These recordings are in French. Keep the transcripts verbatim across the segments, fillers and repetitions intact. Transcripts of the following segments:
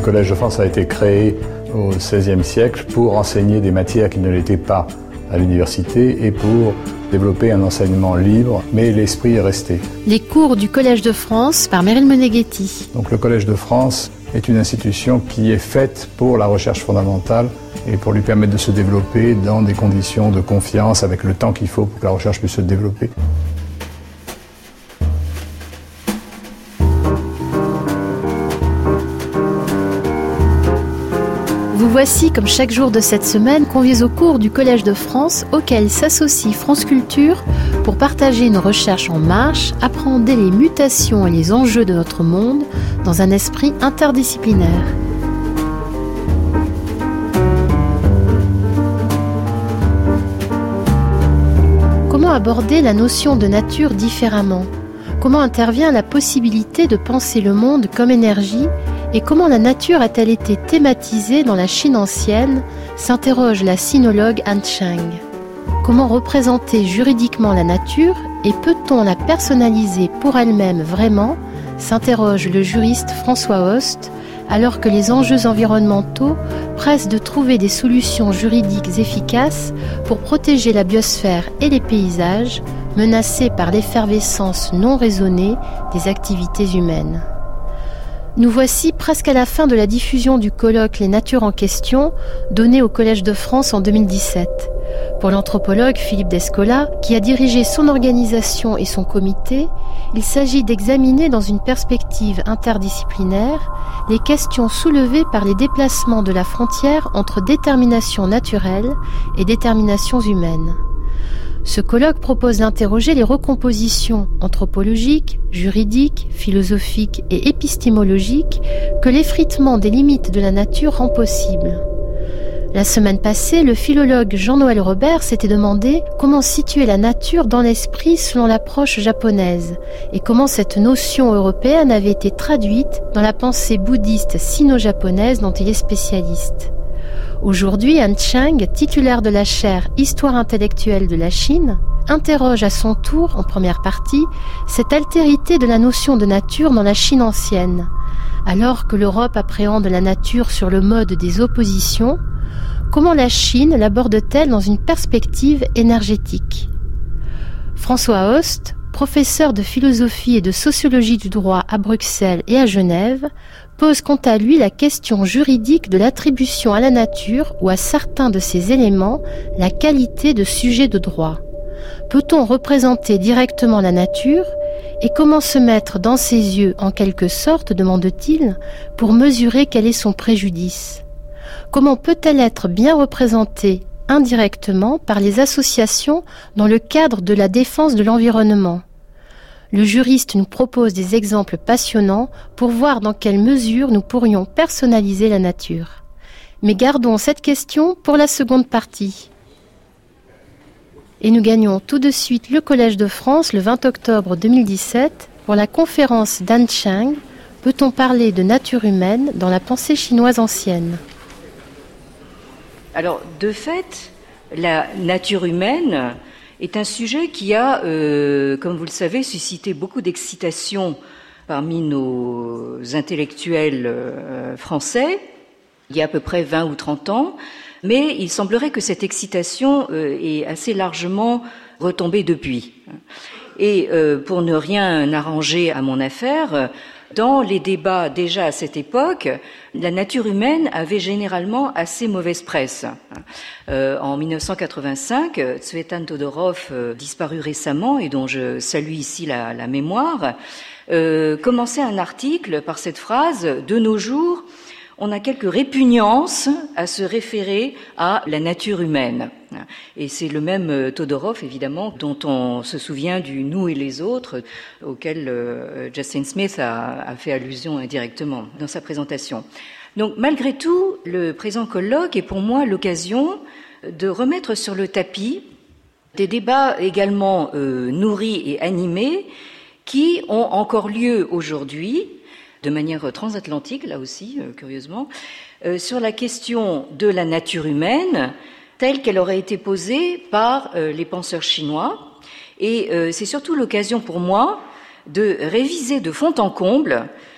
Collège de France a été créé au seizième siècle pour enseigner des matières qui ne l'étaient pas à l'université et pour développer un enseignement libre, mais l'esprit est resté. Les cours du Collège de France par Meryl Moneghetti. Donc le Collège de France est une institution qui est faite pour la recherche fondamentale et pour lui permettre de se développer dans des conditions de confiance avec le temps qu'il faut pour que la recherche puisse se développer. Vous voici, comme chaque jour de cette semaine, conviés au cours du Collège de France, auquel s'associe France Culture pour partager une recherche en marche, appréhender les mutations et les enjeux de notre monde dans un esprit interdisciplinaire. Comment aborder la notion de nature différemment ? Comment intervient la possibilité de penser le monde comme énergie ? Et comment la nature a-t-elle été thématisée dans la Chine ancienne, s'interroge la sinologue Han Chang. Comment représenter juridiquement la nature et peut-on la personnaliser pour elle-même vraiment, s'interroge le juriste François Host, alors que les enjeux environnementaux pressent de trouver des solutions juridiques efficaces pour protéger la biosphère et les paysages menacés par l'effervescence non raisonnée des activités humaines. Nous voici presque à la fin de la diffusion du colloque Les Natures en question, donné au Collège de France en deux mille dix-sept. Pour l'anthropologue Philippe Descola, qui a dirigé son organisation et son comité, il s'agit d'examiner dans une perspective interdisciplinaire les questions soulevées par les déplacements de la frontière entre détermination naturelle et déterminations humaines. Ce colloque propose d'interroger les recompositions anthropologiques, juridiques, philosophiques et épistémologiques que l'effritement des limites de la nature rend possible. La semaine passée, le philologue Jean-Noël Robert s'était demandé comment situer la nature dans l'esprit selon l'approche japonaise et comment cette notion européenne avait été traduite dans la pensée bouddhiste sino-japonaise dont il est spécialiste. Aujourd'hui, Han Chang, titulaire de la chaire Histoire intellectuelle de la Chine, interroge à son tour, en première partie, cette altérité de la notion de nature dans la Chine ancienne. Alors que l'Europe appréhende la nature sur le mode des oppositions, comment la Chine l'aborde-t-elle dans une perspective énergétique ? François Host, professeur de philosophie et de sociologie du droit à Bruxelles et à Genève, pose quant à lui la question juridique de l'attribution à la nature ou à certains de ses éléments la qualité de sujet de droit. Peut-on représenter directement la nature et comment se mettre dans ses yeux en quelque sorte, demande-t-il, pour mesurer quel est son préjudice ? Comment peut-elle être bien représentée indirectement par les associations dans le cadre de la défense de l'environnement ? Le juriste nous propose des exemples passionnants pour voir dans quelle mesure nous pourrions personnaliser la nature. Mais gardons cette question pour la seconde partie. Et nous gagnons tout de suite le Collège de France le vingt octobre deux mille dix-sept pour la conférence d'Han Chang « Peut-on parler de nature humaine dans la pensée chinoise ancienne ?» Alors, de fait, la nature humaine est un sujet qui a, euh, comme vous le savez, suscité beaucoup d'excitation parmi nos intellectuels euh, français, il y a à peu près vingt ou trente ans, mais il semblerait que cette excitation euh, est assez largement retombée depuis. Et euh, pour ne rien arranger à mon affaire, dans les débats déjà à cette époque, la nature humaine avait généralement assez mauvaise presse. Euh, en dix-neuf cent quatre-vingt-cinq, Tsvetan Todorov, euh, disparu récemment et dont je salue ici la, la mémoire, euh, commençait un article par cette phrase « De nos jours, on a quelques répugnances à se référer à la nature humaine ». Et c'est le même Todorov, évidemment, dont on se souvient du « nous et les autres », auquel euh, Justin Smith a, a fait allusion indirectement dans sa présentation. Donc, malgré tout, le présent colloque est pour moi l'occasion de remettre sur le tapis des débats également euh, nourris et animés qui ont encore lieu aujourd'hui, de manière transatlantique, là aussi, euh, curieusement, euh, sur la question de la nature humaine telle qu'elle aurait été posée par euh, les penseurs chinois. Et euh, c'est surtout l'occasion pour moi de réviser de fond en comble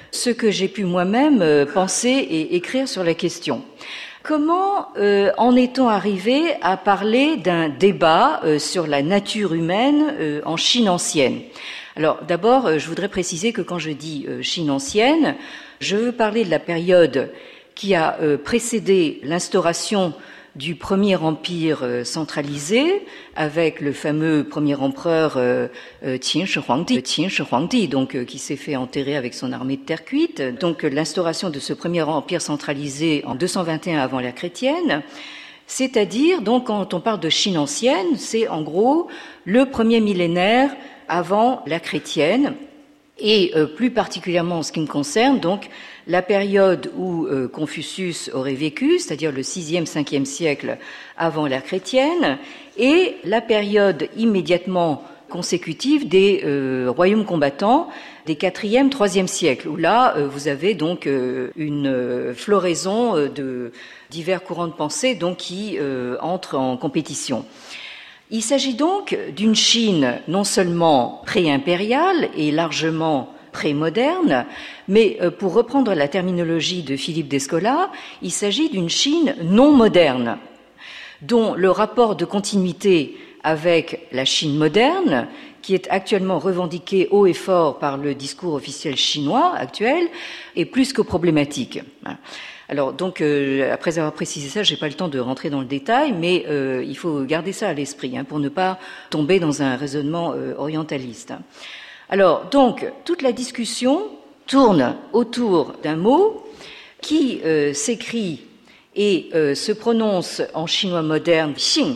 ce que j'ai pu moi-même euh, penser et écrire sur la question. Comment euh, en est-on arrivé à parler d'un débat euh, sur la nature humaine euh, en Chine ancienne ? Alors d'abord, euh, je voudrais préciser que quand je dis euh, Chine ancienne, je veux parler de la période qui a euh, précédé l'instauration du premier empire euh, centralisé, avec le fameux premier empereur euh, euh, Qin Shi Huangdi, Qin Shi Huangdi, donc euh, qui s'est fait enterrer avec son armée de terre cuite. Donc euh, l'instauration de ce premier empire centralisé en deux cent vingt et un avant l'ère chrétienne, c'est-à-dire donc quand on parle de Chine ancienne, c'est en gros le premier millénaire avant l'ère chrétienne. Et euh, plus particulièrement en ce qui me concerne, donc la période où euh, Confucius aurait vécu, c'est-à-dire le sixième, cinquième siècle avant l'ère chrétienne, et la période immédiatement consécutive des euh, royaumes combattants des quatrième, troisième siècle, où là euh, vous avez donc euh, une euh, floraison euh, de divers courants de pensée donc qui euh, entrent en compétition. Il s'agit donc d'une Chine non seulement pré-impériale et largement pré-moderne, mais pour reprendre la terminologie de Philippe Descola, il s'agit d'une Chine non moderne, dont le rapport de continuité avec la Chine moderne, qui est actuellement revendiqué haut et fort par le discours officiel chinois actuel, est plus que problématique. Alors donc euh, après avoir précisé ça, j'ai pas le temps de rentrer dans le détail, mais euh, il faut garder ça à l'esprit hein, pour ne pas tomber dans un raisonnement euh, orientaliste. Alors donc toute la discussion tourne autour d'un mot qui euh, s'écrit et euh, se prononce en chinois moderne Xing.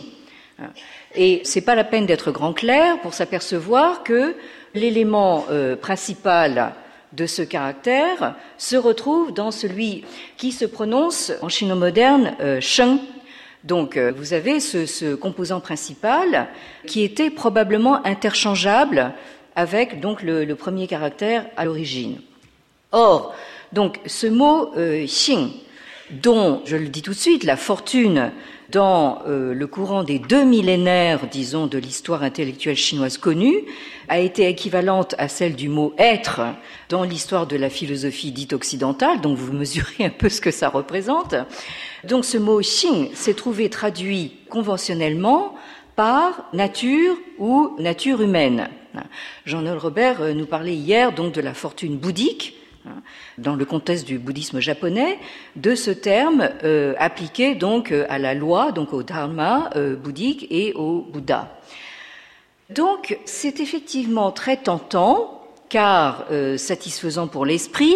Et c'est pas la peine d'être grand clair pour s'apercevoir que l'élément euh, principal de ce caractère se retrouve dans celui qui se prononce en chinois moderne euh, sheng. Donc euh, vous avez ce, ce composant principal qui était probablement interchangeable avec donc le, le premier caractère à l'origine. Or, donc ce mot euh, xing, dont je le dis tout de suite, la fortune dans euh, le courant des deux millénaires, disons, de l'histoire intellectuelle chinoise connue, a été équivalente à celle du mot « être » dans l'histoire de la philosophie dite occidentale, donc vous mesurez un peu ce que ça représente. Donc ce mot « xing » s'est trouvé traduit conventionnellement par « nature » ou « nature humaine ». Jean-Noël Robert nous parlait hier donc de la fortune bouddhique, dans le contexte du bouddhisme japonais, de ce terme euh, appliqué donc à la loi, donc au dharma euh, bouddhique et au Bouddha. Donc c'est effectivement très tentant, car euh, satisfaisant pour l'esprit,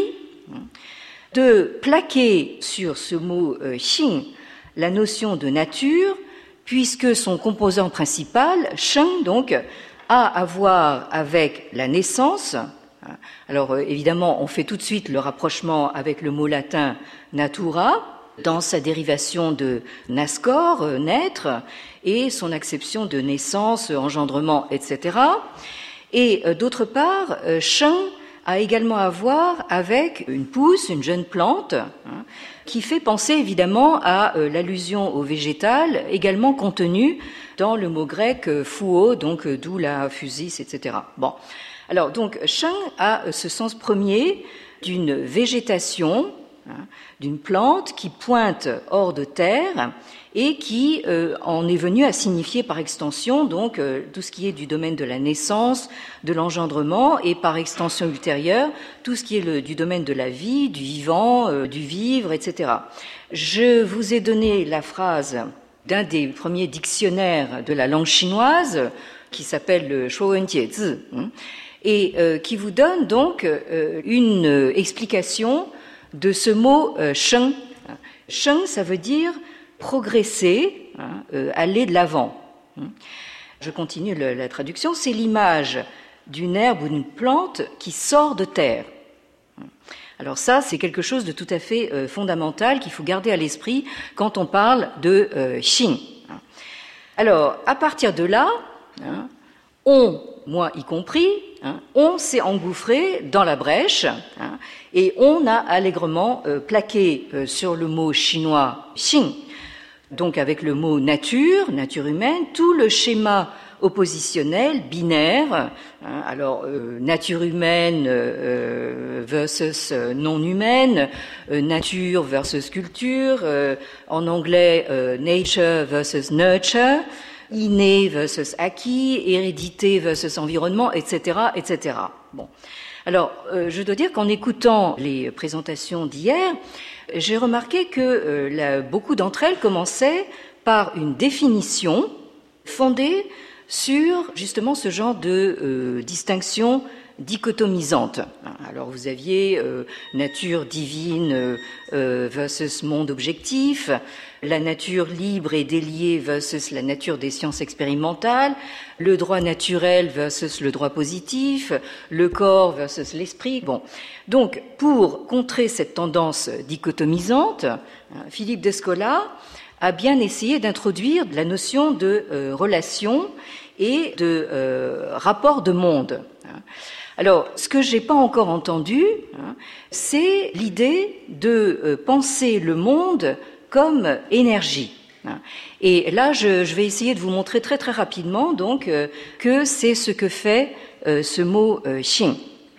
de plaquer sur ce mot euh, xing la notion de nature, puisque son composant principal, sheng donc, a à voir avec la naissance. Alors évidemment, on fait tout de suite le rapprochement avec le mot latin natura, dans sa dérivation de nascor, naître, et son acception de naissance, engendrement, et cetera. Et d'autre part, sheng a également à voir avec une pousse, une jeune plante, hein, qui fait penser évidemment à euh, l'allusion au végétal, également contenue dans le mot grec euh, fuo, donc euh, d'où la fusis, et cetera. Bon. Alors donc sheng a ce sens premier d'une végétation, hein, d'une plante qui pointe hors de terre et qui euh, en est venue à signifier par extension donc euh, tout ce qui est du domaine de la naissance, de l'engendrement et par extension ultérieure tout ce qui est le, du domaine de la vie, du vivant, euh, du vivre, et cetera. Je vous ai donné la phrase d'un des premiers dictionnaires de la langue chinoise qui s'appelle le Shuowenjiezi, hein, et euh, qui vous donne donc euh, une euh, explication de ce mot euh, sheng. Sheng, ça veut dire progresser, hein, euh, aller de l'avant. Je continue le, la traduction. C'est l'image d'une herbe ou d'une plante qui sort de terre. Alors ça, c'est quelque chose de tout à fait euh, fondamental qu'il faut garder à l'esprit quand on parle de euh, xing. Alors, à partir de là, hein, on, moi y compris, hein, on s'est engouffré dans la brèche, hein, et on a allègrement euh, plaqué euh, sur le mot chinois xing, donc avec le mot nature, nature humaine, tout le schéma oppositionnels, binaires. Hein, alors, euh, nature humaine euh, versus non humaine, euh, nature versus culture, euh, en anglais euh, nature versus nurture, inné versus acquis, hérédité versus environnement, et cetera, et cetera. Bon. Alors, euh, je dois dire qu'en écoutant les présentations d'hier, j'ai remarqué que euh, là, beaucoup d'entre elles commençaient par une définition fondée sur justement ce genre de euh, distinction dichotomisante. Alors vous aviez euh, nature divine euh, versus monde objectif, la nature libre et déliée versus la nature des sciences expérimentales, le droit naturel versus le droit positif, le corps versus l'esprit. Bon, donc pour contrer cette tendance dichotomisante, Philippe Descola a bien essayé d'introduire la notion de euh, relation et de euh, rapport de monde. Alors, ce que j'ai pas encore entendu, hein, c'est l'idée de euh, penser le monde comme énergie. Hein. Et là, je, je vais essayer de vous montrer très très rapidement donc euh, que c'est ce que fait euh, ce mot euh, Xing.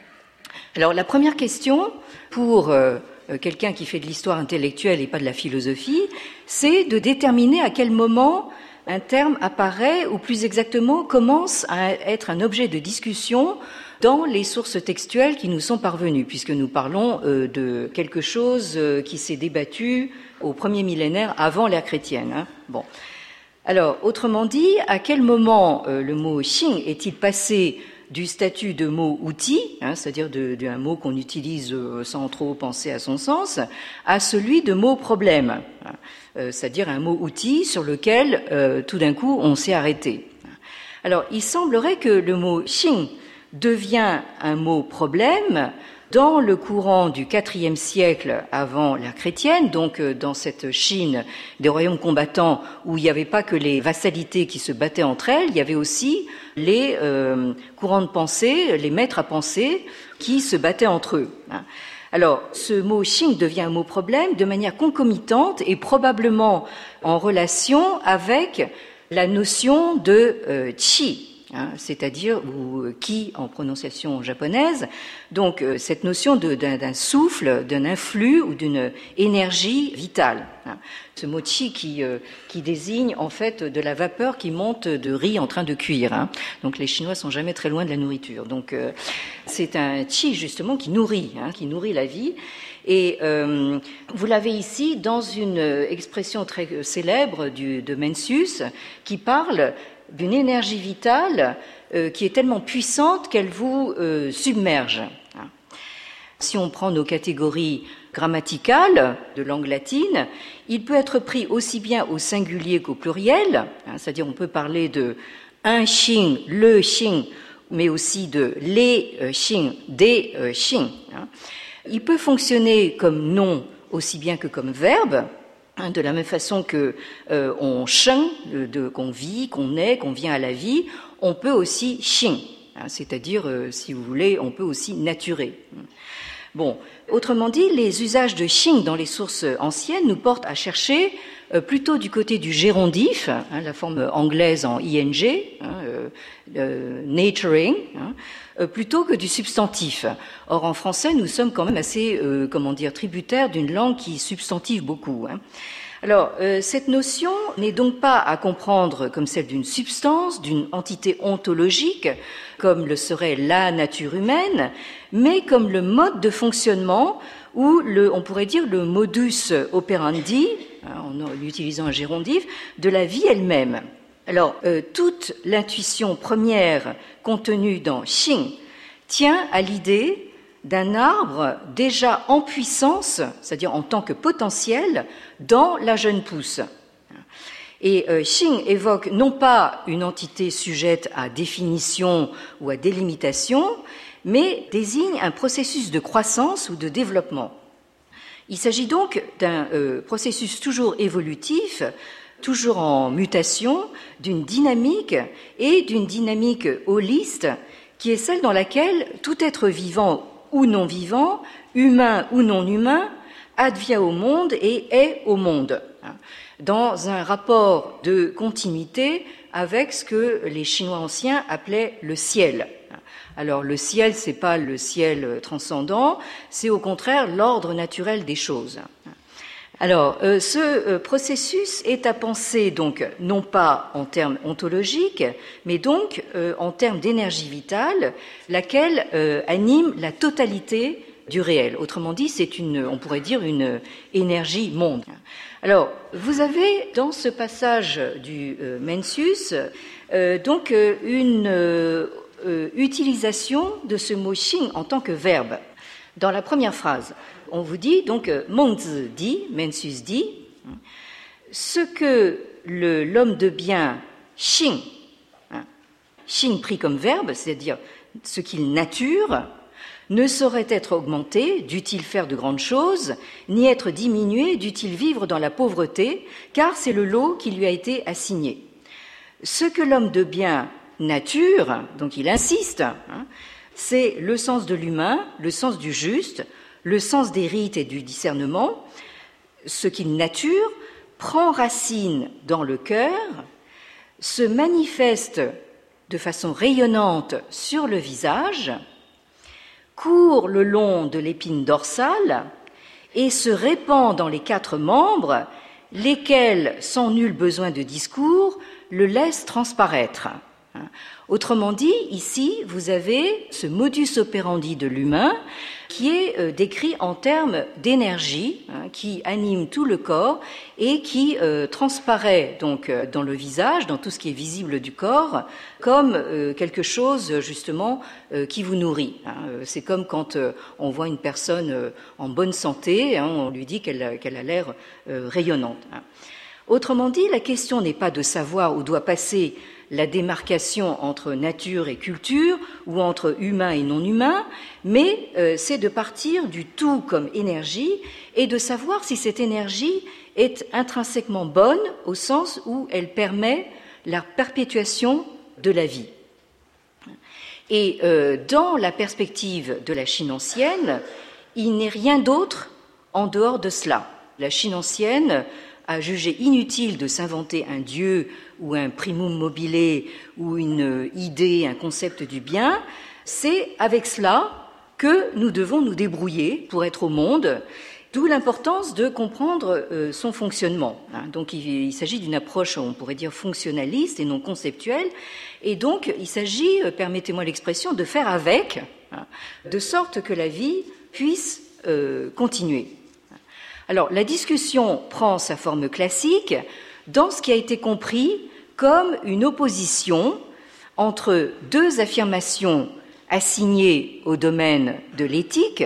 Alors, la première question pour euh, quelqu'un qui fait de l'histoire intellectuelle et pas de la philosophie, c'est de déterminer à quel moment un terme apparaît, ou plus exactement commence à être un objet de discussion dans les sources textuelles qui nous sont parvenues, puisque nous parlons euh, de quelque chose euh, qui s'est débattu au premier millénaire avant l'ère chrétienne. Hein. Bon. Alors, autrement dit, à quel moment euh, le mot Xing est-il passé du statut de mot outil, hein, c'est-à-dire d'un mot qu'on utilise euh, sans trop penser à son sens, à celui de mot problème, hein, euh, c'est-à-dire un mot outil sur lequel euh, tout d'un coup on s'est arrêté. Alors, il semblerait que le mot Xing devient un mot problème dans le courant du quatrième siècle avant l'ère chrétienne, donc dans cette Chine des royaumes combattants où il n'y avait pas que les vassalités qui se battaient entre elles, il y avait aussi les euh, courants de pensée, les maîtres à penser qui se battaient entre eux. Alors, ce mot Xing devient un mot problème de manière concomitante et probablement en relation avec la notion de euh, Qi. Hein, c'est-à-dire ou qui en prononciation japonaise, donc euh, cette notion d'un souffle, d'un influx ou d'une énergie vitale. Hein. Ce mot chi qui, euh, qui désigne en fait de la vapeur qui monte de riz en train de cuire. Hein. Donc les Chinois sont jamais très loin de la nourriture. Donc euh, c'est un chi justement qui nourrit, hein, qui nourrit la vie. Et euh, vous l'avez ici dans une expression très célèbre du, de Mencius qui parle d'une énergie vitale euh, qui est tellement puissante qu'elle vous euh, submerge. Si on prend nos catégories grammaticales de langue latine, il peut être pris aussi bien au singulier qu'au pluriel, hein, c'est-à-dire on peut parler de un Xing, le Xing, mais aussi de les euh, Xing, des euh, Xing. Hein. Il peut fonctionner comme nom aussi bien que comme verbe, hein, de la même façon que euh, on sheng, qu'on vit, qu'on est, qu'on vient à la vie, on peut aussi xing, hein, c'est-à-dire, euh, si vous voulez, on peut aussi naturer. Bon, autrement dit, les usages de xing dans les sources anciennes nous portent à chercher euh, plutôt du côté du gérondif, hein, la forme anglaise en ing, hein, euh, euh, naturing, hein, euh, plutôt que du substantif. Or, en français, nous sommes quand même assez, euh, comment dire, tributaires d'une langue qui substantive beaucoup. Hein. Alors, euh, cette notion n'est donc pas à comprendre comme celle d'une substance, d'une entité ontologique, comme le serait la nature humaine, mais comme le mode de fonctionnement ou, le, on pourrait dire, le modus operandi, hein, en utilisant un gérondif, de la vie elle-même. Alors, euh, toute l'intuition première contenue dans Xing tient à l'idée d'un arbre déjà en puissance, c'est-à-dire en tant que potentiel, dans la jeune pousse. Et euh, Xing évoque non pas une entité sujette à définition ou à délimitation, mais désigne un processus de croissance ou de développement. Il s'agit donc d'un euh, processus toujours évolutif, toujours en mutation, d'une dynamique et d'une dynamique holiste qui est celle dans laquelle tout être vivant ou non vivant, humain ou non humain, advient au monde et est au monde, dans un rapport de continuité avec ce que les Chinois anciens appelaient le ciel. Alors le ciel, c'est pas le ciel transcendant, c'est au contraire l'ordre naturel des choses. Alors, euh, ce euh, processus est à penser donc non pas en termes ontologiques, mais donc euh, en termes d'énergie vitale, laquelle euh, anime la totalité du réel. Autrement dit, c'est une, on pourrait dire, une énergie monde. Alors, vous avez dans ce passage du euh, Mencius euh, donc euh, une euh, euh, utilisation de ce mot Xing en tant que verbe. Dans la première phrase, on vous dit, donc, Mengzi dit, Mencius dit, ce que le, l'homme de bien, Xing, hein, Xing pris comme verbe, c'est-à-dire ce qu'il nature, ne saurait être augmenté, dût-il faire de grandes choses, ni être diminué, dût-il vivre dans la pauvreté, car c'est le lot qui lui a été assigné. Ce que l'homme de bien nature, donc il insiste, hein, c'est le sens de l'humain, le sens du juste, le sens des rites et du discernement. Ce qu'il nature prend racine dans le cœur, se manifeste de façon rayonnante sur le visage, court le long de l'épine dorsale et se répand dans les quatre membres, lesquels, sans nul besoin de discours, le laissent transparaître. Autrement dit, ici, vous avez ce modus operandi de l'humain qui est euh, décrit en termes d'énergie, hein, qui anime tout le corps et qui euh, transparaît donc euh, dans le visage, dans tout ce qui est visible du corps, comme euh, quelque chose justement euh, qui vous nourrit. Hein. C'est comme quand euh, on voit une personne euh, en bonne santé, hein, on lui dit qu'elle, qu'elle a l'air euh, rayonnante. Hein. Autrement dit, la question n'est pas de savoir où doit passer la démarcation entre nature et culture ou entre humain et non humain, mais euh, c'est de partir du tout comme énergie et de savoir si cette énergie est intrinsèquement bonne au sens où elle permet la perpétuation de la vie. Et euh, dans la perspective de la Chine ancienne, il n'est rien d'autre en dehors de cela. La Chine ancienne a jugé inutile de s'inventer un dieu ou un primum mobile ou une idée, un concept du bien. C'est avec cela que nous devons nous débrouiller pour être au monde, d'où l'importance de comprendre euh, son fonctionnement. Hein. Donc il, il s'agit d'une approche, on pourrait dire, fonctionnaliste et non conceptuelle, et donc il s'agit, euh, permettez-moi l'expression, de faire avec, hein, de sorte que la vie puisse euh, continuer. Alors, la discussion prend sa forme classique dans ce qui a été compris comme une opposition entre deux affirmations assignées au domaine de l'éthique.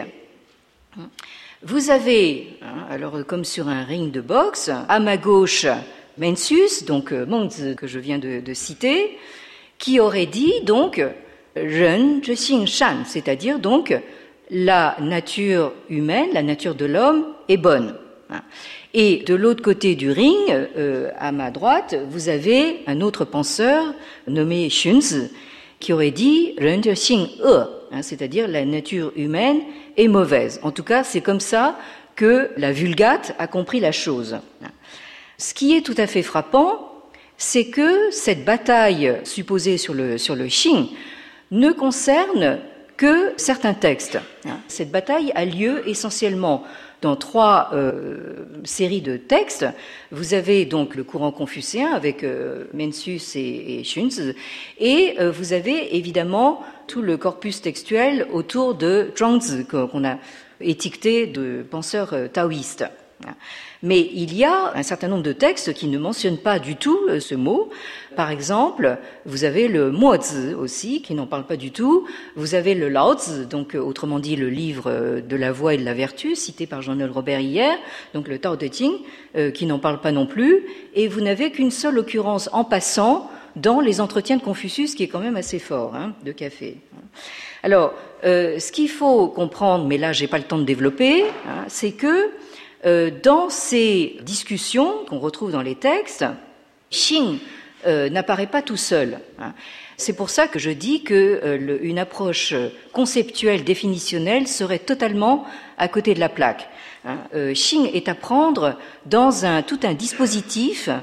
Vous avez, alors comme sur un ring de boxe, à ma gauche, Mencius, donc Mengzi que je viens de, de citer, qui aurait dit donc « Ren zhe xing shan », c'est-à-dire donc la nature humaine, la nature de l'homme est bonne. Et de l'autre côté du ring, euh, à ma droite, vous avez un autre penseur nommé Xunzi qui aurait dit « Ren zhe xing e », c'est-à-dire la nature humaine est mauvaise. En tout cas, c'est comme ça que la Vulgate a compris la chose. Ce qui est tout à fait frappant, c'est que cette bataille supposée sur le, sur le Xing ne concerne que certains textes. Cette bataille a lieu essentiellement dans trois euh, séries de textes. Vous avez donc le courant confucéen avec euh, Mencius et, et Xunzi, et euh, vous avez évidemment tout le corpus textuel autour de Zhuangzi, qu'on a étiqueté de penseurs euh, taoïstes. Mais il y a un certain nombre de textes qui ne mentionnent pas du tout ce mot. Par exemple, vous avez le Mozi aussi, qui n'en parle pas du tout. Vous avez le Laozi, donc autrement dit le livre de la voie et de la vertu, cité par Jean-Noël Robert hier, donc le Tao Te Ching, euh, qui n'en parle pas non plus. Et vous n'avez qu'une seule occurrence en passant dans les entretiens de Confucius, qui est quand même assez fort, hein, de café. Alors, euh, ce qu'il faut comprendre, mais là j'ai pas le temps de développer, hein, c'est que Euh, dans ces discussions qu'on retrouve dans les textes, Xing euh, n'apparaît pas tout seul. Hein. C'est pour ça que je dis que euh, le, une approche conceptuelle, définitionnelle serait totalement à côté de la plaque. Hein. Euh, Xing est à prendre dans un, tout un dispositif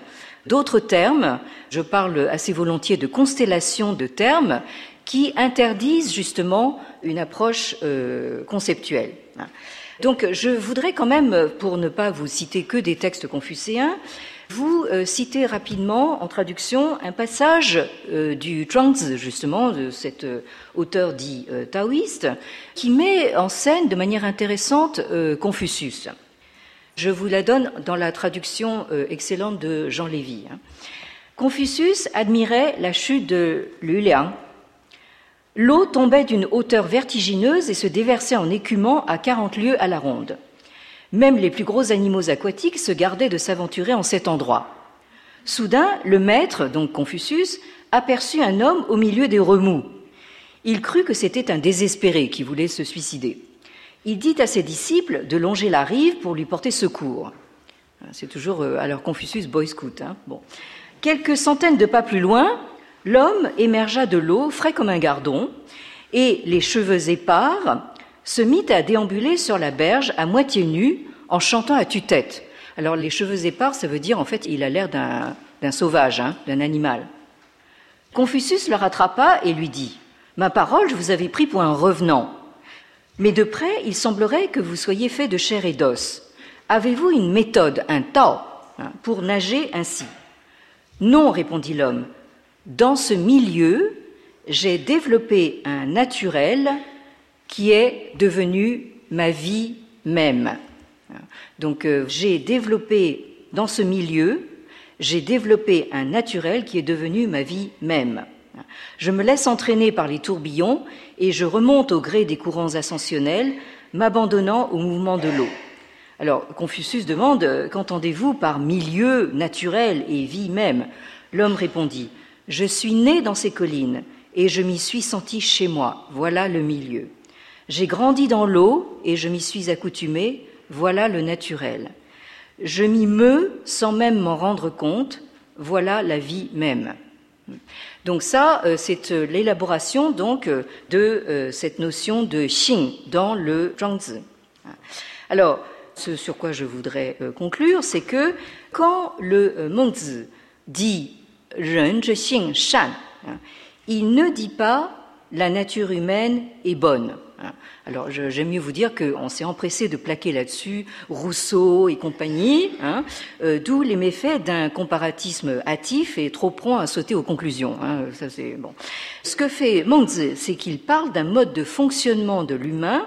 d'autres termes, je parle assez volontiers de constellations de termes, qui interdisent justement une approche euh, conceptuelle. Donc je voudrais quand même, pour ne pas vous citer que des textes confucéens, vous euh, citer rapidement en traduction un passage euh, du Zhuangzi, justement, de cet euh, auteur dit euh, taoïste, qui met en scène de manière intéressante euh, Confucius. Je vous la donne dans la traduction euh, excellente de Jean Lévy. Hein. Confucius admirait la chute de Luliang. L'eau tombait d'une hauteur vertigineuse et se déversait en écumant à quarante lieues à la ronde. Même les plus gros animaux aquatiques se gardaient de s'aventurer en cet endroit. Soudain, le maître, donc Confucius, aperçut un homme au milieu des remous. Il crut que c'était un désespéré qui voulait se suicider. Il dit à ses disciples de longer la rive pour lui porter secours. C'est toujours, alors Confucius, boy scout. Hein. Bon. Quelques centaines de pas plus loin, l'homme émergea de l'eau, frais comme un gardon, et les cheveux épars se mit à déambuler sur la berge à moitié nu en chantant à tue-tête. Alors les cheveux épars, ça veut dire en fait il a l'air d'un, d'un sauvage, hein, d'un animal. Confucius le rattrapa et lui dit « Ma parole, je vous avais pris pour un revenant, mais de près il semblerait que vous soyez fait de chair et d'os. Avez-vous une méthode, un tao, hein, pour nager ainsi ?» « Non, répondit l'homme. Dans ce milieu, j'ai développé un naturel qui est devenu ma vie même. Donc, euh, j'ai développé dans ce milieu, j'ai développé un naturel qui est devenu ma vie même. Je me laisse entraîner par les tourbillons et je remonte au gré des courants ascensionnels, m'abandonnant au mouvement de l'eau. Alors, Confucius demande, qu'entendez-vous par milieu naturel et vie même ? L'homme répondit, je suis né dans ces collines et je m'y suis senti chez moi, voilà le milieu. J'ai grandi dans l'eau et je m'y suis accoutumé, voilà le naturel. Je m'y meus sans même m'en rendre compte, voilà la vie même. Donc ça, c'est l'élaboration donc de cette notion de Xing dans le Zhuangzi. Alors, ce sur quoi je voudrais conclure, c'est que quand le Mengzi dit « ren zhe xing shan », il ne dit pas « la nature humaine est bonne ». Alors, j'aime mieux vous dire qu'on s'est empressé de plaquer là-dessus Rousseau et compagnie, hein, euh, d'où les méfaits d'un comparatisme hâtif et trop prompt à sauter aux conclusions. Hein, ça, c'est bon. Ce que fait Mengzi, c'est qu'il parle d'un mode de fonctionnement de l'humain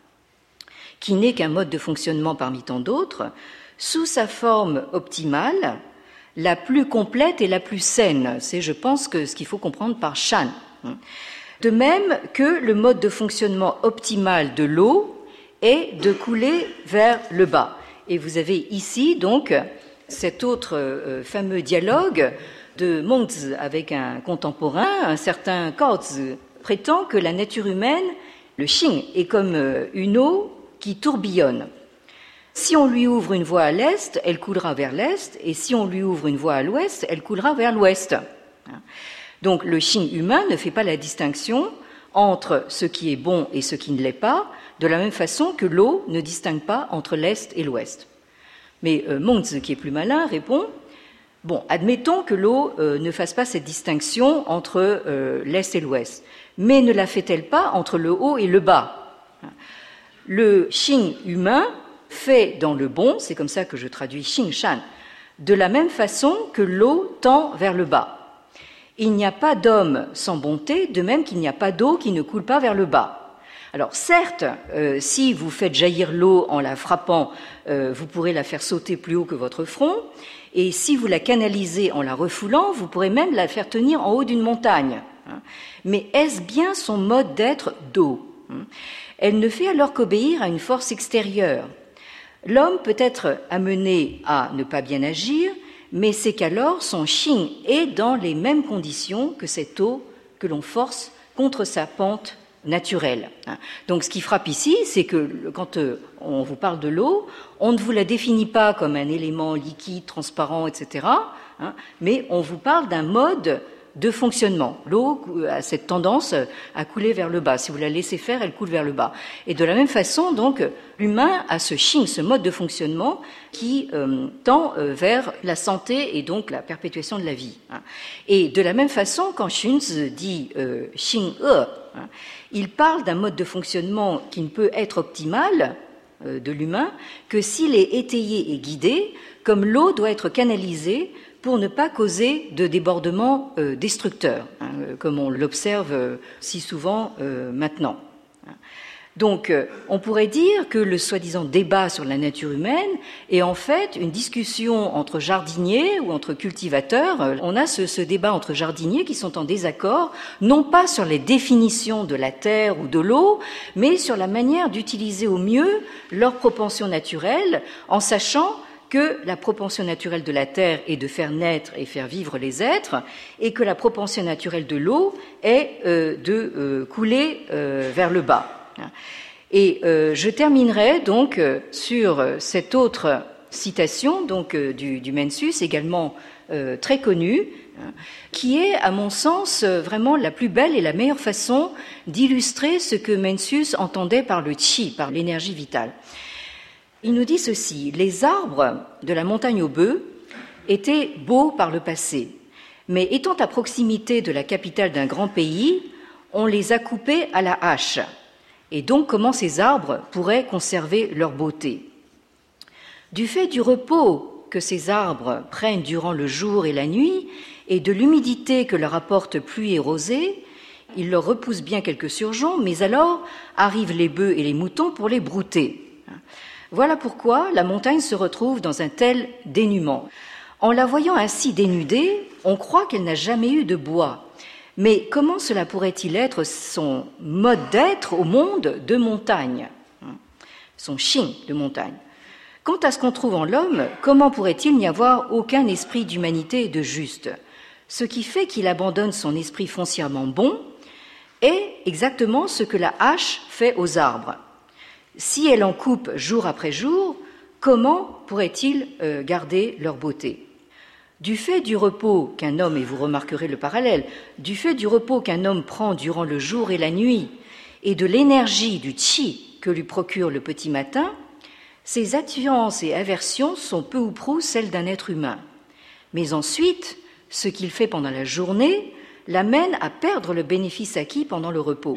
qui n'est qu'un mode de fonctionnement parmi tant d'autres, sous sa forme optimale, la plus complète et la plus saine. C'est, je pense, que ce qu'il faut comprendre par Shan. De même que le mode de fonctionnement optimal de l'eau est de couler vers le bas. Et vous avez ici, donc, cet autre euh, fameux dialogue de Mengzi avec un contemporain, un certain Kaozi, prétend que la nature humaine, le Xing, est comme une eau qui tourbillonne. Si on lui ouvre une voie à l'est, elle coulera vers l'est, et si on lui ouvre une voie à l'ouest, elle coulera vers l'ouest. Donc le Xing humain ne fait pas la distinction entre ce qui est bon et ce qui ne l'est pas, de la même façon que l'eau ne distingue pas entre l'est et l'ouest. Mais euh, Mengzi, qui est plus malin, répond « Bon, admettons que l'eau euh, ne fasse pas cette distinction entre euh, l'est et l'ouest, mais ne la fait-elle pas entre le haut et le bas ?» Le Xing humain fait dans le bon, c'est comme ça que je traduis Xing Shan, de la même façon que l'eau tend vers le bas. Il n'y a pas d'homme sans bonté, de même qu'il n'y a pas d'eau qui ne coule pas vers le bas. Alors certes, euh, si vous faites jaillir l'eau en la frappant, euh, vous pourrez la faire sauter plus haut que votre front, et si vous la canalisez en la refoulant, vous pourrez même la faire tenir en haut d'une montagne. Mais est-ce bien son mode d'être d'eau ? Elle ne fait alors qu'obéir à une force extérieure. L'homme peut être amené à ne pas bien agir, mais c'est qu'alors son Xing est dans les mêmes conditions que cette eau que l'on force contre sa pente naturelle. Donc ce qui frappe ici, c'est que quand on vous parle de l'eau, on ne vous la définit pas comme un élément liquide, transparent, et cetera, mais on vous parle d'un mode de fonctionnement. L'eau a cette tendance à couler vers le bas. Si vous la laissez faire, elle coule vers le bas. Et de la même façon, donc, l'humain a ce Xing, ce mode de fonctionnement qui euh, tend euh, vers la santé et donc la perpétuation de la vie. Hein. Et de la même façon, quand Xunzi dit euh, Xing E, hein, il parle d'un mode de fonctionnement qui ne peut être optimal euh, de l'humain que s'il est étayé et guidé, comme l'eau doit être canalisée pour ne pas causer de débordements euh, destructeurs, hein, comme on l'observe euh, si souvent euh, maintenant. Donc, euh, on pourrait dire que le soi-disant débat sur la nature humaine est en fait une discussion entre jardiniers ou entre cultivateurs. On a ce, ce débat entre jardiniers qui sont en désaccord, non pas sur les définitions de la terre ou de l'eau, mais sur la manière d'utiliser au mieux leurs propensions naturelles, en sachant que la propension naturelle de la terre est de faire naître et faire vivre les êtres, et que la propension naturelle de l'eau est euh, de euh, couler euh, vers le bas. Et euh, je terminerai donc euh, sur cette autre citation donc euh, du, du Mencius, également euh, très connue, hein, qui est, à mon sens, vraiment la plus belle et la meilleure façon d'illustrer ce que Mencius entendait par le Qi, par l'énergie vitale. Il nous dit ceci: les arbres de la montagne aux bœufs étaient beaux par le passé, mais étant à proximité de la capitale d'un grand pays, on les a coupés à la hache. Et donc, comment ces arbres pourraient conserver leur beauté? Du fait du repos que ces arbres prennent durant le jour et la nuit, et de l'humidité que leur apporte pluie et rosée, ils leur repoussent bien quelques surgeons, mais alors arrivent les bœufs et les moutons pour les brouter. Voilà pourquoi la montagne se retrouve dans un tel dénuement. En la voyant ainsi dénudée, on croit qu'elle n'a jamais eu de bois. Mais comment cela pourrait-il être son mode d'être au monde de montagne, son Xing de montagne? Quant à ce qu'on trouve en l'homme, comment pourrait-il n'y avoir aucun esprit d'humanité et de juste? Ce qui fait qu'il abandonne son esprit foncièrement bon est exactement ce que la hache fait aux arbres. Si elle en coupe jour après jour, comment pourrait-il euh, garder leur beauté? Du fait du repos qu'un homme, et vous remarquerez le parallèle, du fait du repos qu'un homme prend durant le jour et la nuit, et de l'énergie du Qi que lui procure le petit matin, ses attirances et aversions sont peu ou prou celles d'un être humain. Mais ensuite, ce qu'il fait pendant la journée l'amène à perdre le bénéfice acquis pendant le repos.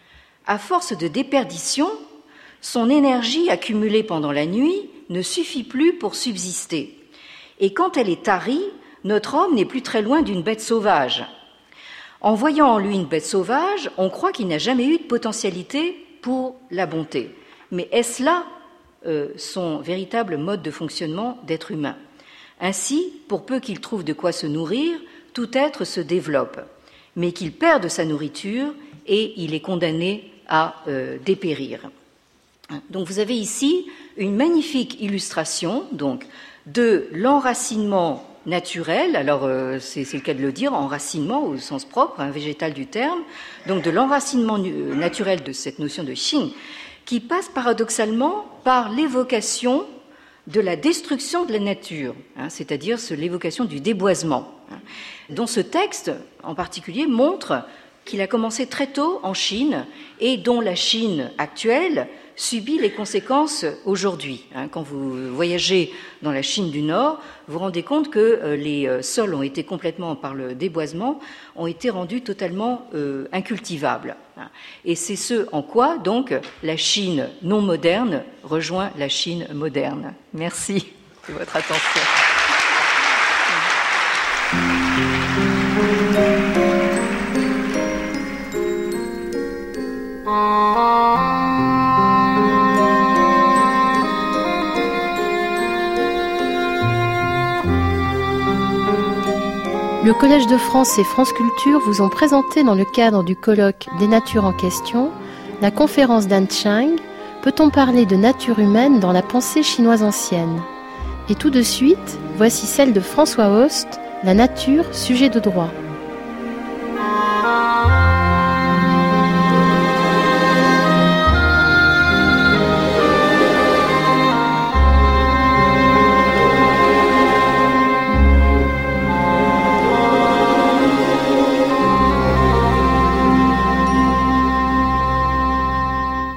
À force de déperdition, son énergie accumulée pendant la nuit ne suffit plus pour subsister. Et quand elle est tarie, notre homme n'est plus très loin d'une bête sauvage. En voyant en lui une bête sauvage, on croit qu'il n'a jamais eu de potentialité pour la bonté. Mais est-ce là euh, son véritable mode de fonctionnement d'être humain? Ainsi, pour peu qu'il trouve de quoi se nourrir, tout être se développe. Mais qu'il perde sa nourriture et il est condamné à euh, dépérir. Donc vous avez ici une magnifique illustration donc, de l'enracinement naturel, alors euh, c'est, c'est le cas de le dire, enracinement au sens propre, hein, végétal du terme, donc de l'enracinement naturel de cette notion de Xing, qui passe paradoxalement par l'évocation de la destruction de la nature, hein, c'est-à-dire l'évocation du déboisement, hein, dont ce texte en particulier montre qu'il a commencé très tôt en Chine et dont la Chine actuelle subit les conséquences aujourd'hui. Quand vous voyagez dans la Chine du Nord, vous vous rendez compte que les sols ont été complètement, par le déboisement, ont été rendus totalement euh, incultivables. Et c'est ce en quoi, donc, la Chine non moderne rejoint la Chine moderne. Merci de votre attention. Le Collège de France et France Culture vous ont présenté dans le cadre du colloque des natures en question la conférence d'An Chang « Peut-on parler de nature humaine dans la pensée chinoise ancienne ?» Et tout de suite, voici celle de François Host, « La nature, sujet de droit ».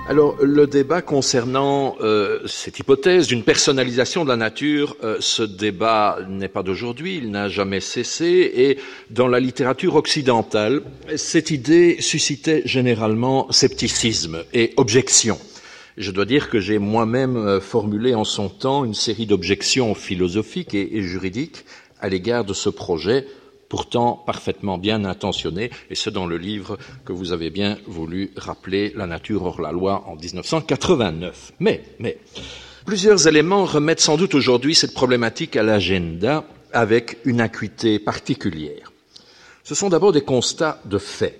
Alors, le débat concernant euh, cette hypothèse d'une personnalisation de la nature, euh, ce débat n'est pas d'aujourd'hui, il n'a jamais cessé, et dans la littérature occidentale, cette idée suscitait généralement scepticisme et objection. Je dois dire que j'ai moi-même formulé en son temps une série d'objections philosophiques et, et juridiques à l'égard de ce projet, pourtant parfaitement bien intentionné, et ce dans le livre que vous avez bien voulu rappeler, La nature hors la loi, en dix-neuf cent quatre-vingt-neuf. Mais, mais, plusieurs éléments remettent sans doute aujourd'hui cette problématique à l'agenda avec une acuité particulière. Ce sont d'abord des constats de fait.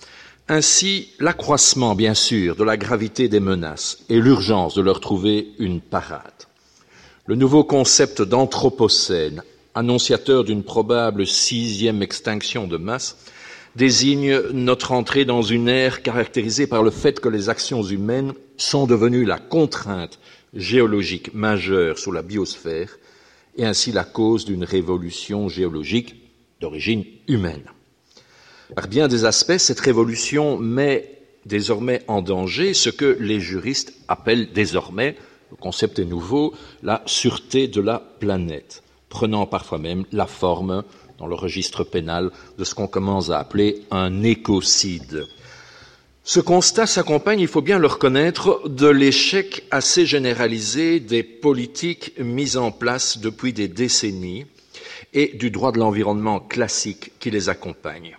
Ainsi, l'accroissement, bien sûr, de la gravité des menaces et l'urgence de leur trouver une parade. Le nouveau concept d'anthropocène, annonciateur d'une probable sixième extinction de masse, désigne notre entrée dans une ère caractérisée par le fait que les actions humaines sont devenues la contrainte géologique majeure sur la biosphère et ainsi la cause d'une révolution géologique d'origine humaine. Par bien des aspects, cette révolution met désormais en danger ce que les juristes appellent désormais, le concept est nouveau, la sûreté de la planète, prenant parfois même la forme, dans le registre pénal, de ce qu'on commence à appeler un écocide. Ce constat s'accompagne, il faut bien le reconnaître, de l'échec assez généralisé des politiques mises en place depuis des décennies et du droit de l'environnement classique qui les accompagne.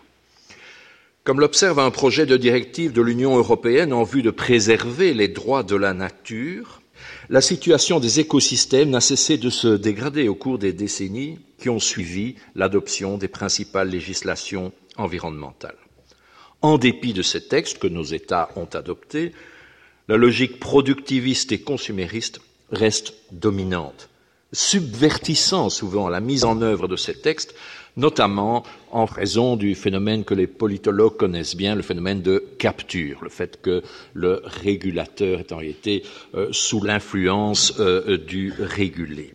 Comme l'observe un projet de directive de l'Union européenne en vue de préserver les droits de la nature, la situation des écosystèmes n'a cessé de se dégrader au cours des décennies qui ont suivi l'adoption des principales législations environnementales. En dépit de ces textes que nos États ont adoptés, la logique productiviste et consumériste reste dominante, subvertissant souvent la mise en œuvre de ces textes, notamment en raison du phénomène que les politologues connaissent bien, le phénomène de capture, le fait que le régulateur est en réalité euh, sous l'influence euh, du régulé.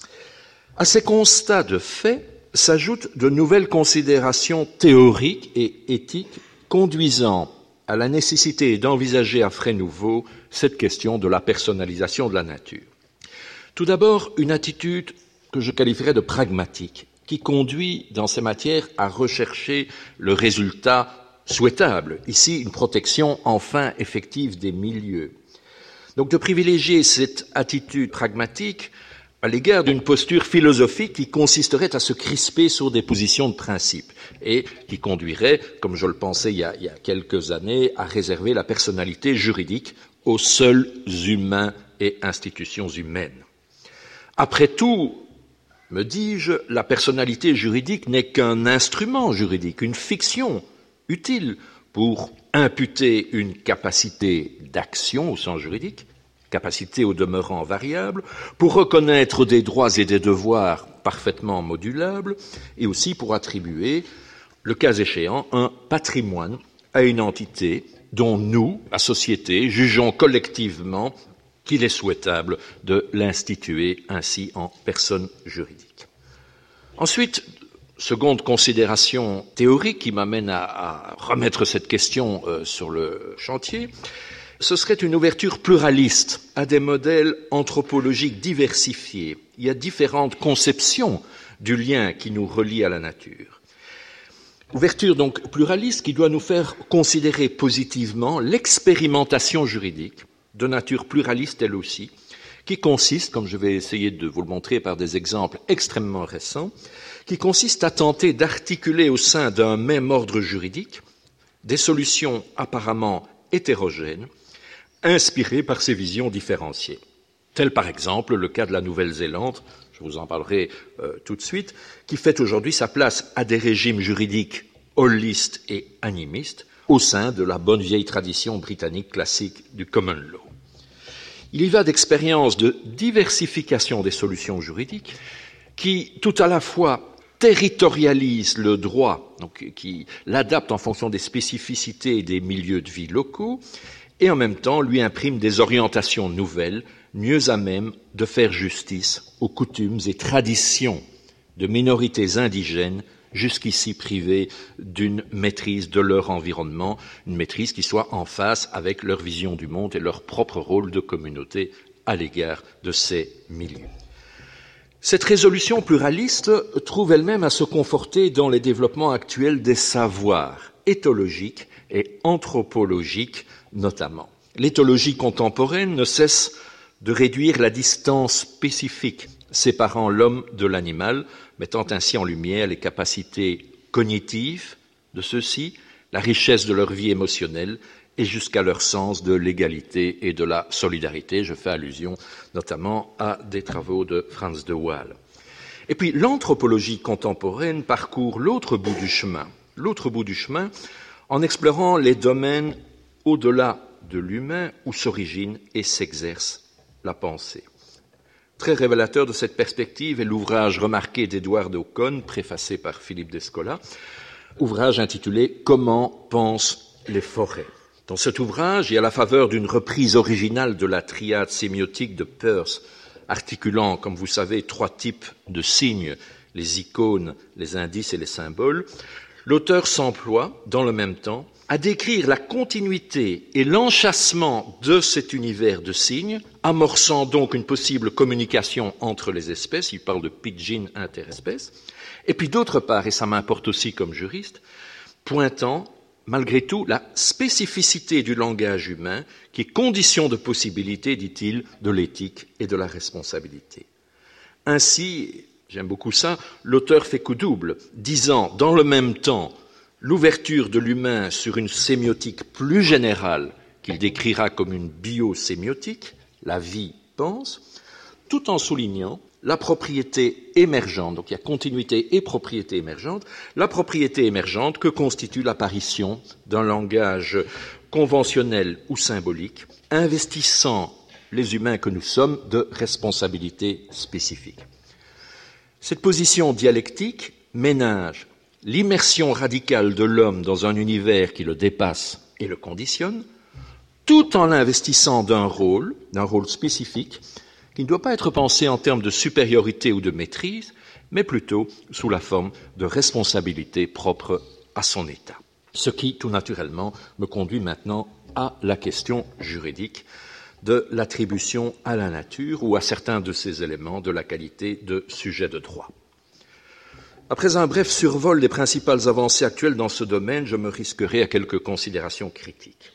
À ces constats de fait s'ajoutent de nouvelles considérations théoriques et éthiques conduisant à la nécessité d'envisager à frais nouveaux cette question de la personnalisation de la nature. Tout d'abord, une attitude que je qualifierais de pragmatique, qui conduit dans ces matières à rechercher le résultat souhaitable, ici une protection enfin effective des milieux. Donc de privilégier cette attitude pragmatique à l'égard d'une posture philosophique qui consisterait à se crisper sur des positions de principe et qui conduirait, comme je le pensais il y a, il y a quelques années, à réserver la personnalité juridique aux seuls humains et institutions humaines. Après tout, me dis-je, la personnalité juridique n'est qu'un instrument juridique, une fiction utile pour imputer une capacité d'action au sens juridique, capacité au demeurant variable, pour reconnaître des droits et des devoirs parfaitement modulables, et aussi pour attribuer, le cas échéant, un patrimoine à une entité dont nous, la société, jugeons collectivement qu'il est souhaitable de l'instituer ainsi en personne juridique. Ensuite, seconde considération théorique qui m'amène à, à remettre cette question euh, sur le chantier, ce serait une ouverture pluraliste à des modèles anthropologiques diversifiés. Il y a différentes conceptions du lien qui nous relie à la nature. Ouverture donc pluraliste qui doit nous faire considérer positivement l'expérimentation juridique de nature pluraliste elle aussi, qui consiste, comme je vais essayer de vous le montrer par des exemples extrêmement récents, qui consiste à tenter d'articuler au sein d'un même ordre juridique des solutions apparemment hétérogènes, inspirées par ces visions différenciées. Tel par exemple le cas de la Nouvelle-Zélande, je vous en parlerai euh, tout de suite, qui fait aujourd'hui sa place à des régimes juridiques holistes et animistes, au sein de la bonne vieille tradition britannique classique du common law. Il y va d'expériences de diversification des solutions juridiques qui, tout à la fois, territorialisent le droit, donc qui l'adaptent en fonction des spécificités et des milieux de vie locaux, et en même temps lui impriment des orientations nouvelles, mieux à même de faire justice aux coutumes et traditions de minorités indigènes jusqu'ici privés d'une maîtrise de leur environnement, une maîtrise qui soit en phase avec leur vision du monde et leur propre rôle de communauté à l'égard de ces milieux. Cette résolution pluraliste trouve elle-même à se conforter dans les développements actuels des savoirs éthologiques et anthropologiques notamment. L'éthologie contemporaine ne cesse de réduire la distance spécifique séparant l'homme de l'animal, mettant ainsi en lumière les capacités cognitives de ceux-ci, la richesse de leur vie émotionnelle et jusqu'à leur sens de l'égalité et de la solidarité. Je fais allusion notamment à des travaux de Frans de Waal. Et puis l'anthropologie contemporaine parcourt l'autre bout du chemin, l'autre bout du chemin en explorant les domaines au-delà de l'humain où s'origine et s'exerce la pensée. Très révélateur de cette perspective est l'ouvrage remarqué d'Edward Ocon, préfacé par Philippe Descola, ouvrage intitulé « Comment pensent les forêts ». Dans cet ouvrage, et à la faveur d'une reprise originale de la triade sémiotique de Peirce, articulant, comme vous savez, trois types de signes, les icônes, les indices et les symboles, l'auteur s'emploie, dans le même temps, à décrire la continuité et l'enchâssement de cet univers de signes, amorçant donc une possible communication entre les espèces, il parle de pidgin interespèces, et puis d'autre part, et ça m'importe aussi comme juriste, pointant malgré tout la spécificité du langage humain qui est condition de possibilité, dit-il, de l'éthique et de la responsabilité. Ainsi, j'aime beaucoup ça, l'auteur fait coup double, disant dans le même temps l'ouverture de l'humain sur une sémiotique plus générale qu'il décrira comme une biosémiotique, la vie pense, tout en soulignant la propriété émergente, donc il y a continuité et propriété émergente, la propriété émergente que constitue l'apparition d'un langage conventionnel ou symbolique, investissant les humains que nous sommes de responsabilités spécifiques. Cette position dialectique ménage l'immersion radicale de l'homme dans un univers qui le dépasse et le conditionne, tout en l'investissant d'un rôle, d'un rôle spécifique, qui ne doit pas être pensé en termes de supériorité ou de maîtrise, mais plutôt sous la forme de responsabilité propre à son état. Ce qui, tout naturellement, me conduit maintenant à la question juridique de l'attribution à la nature ou à certains de ces éléments de la qualité de sujet de droit. Après un bref survol des principales avancées actuelles dans ce domaine, je me risquerai à quelques considérations critiques.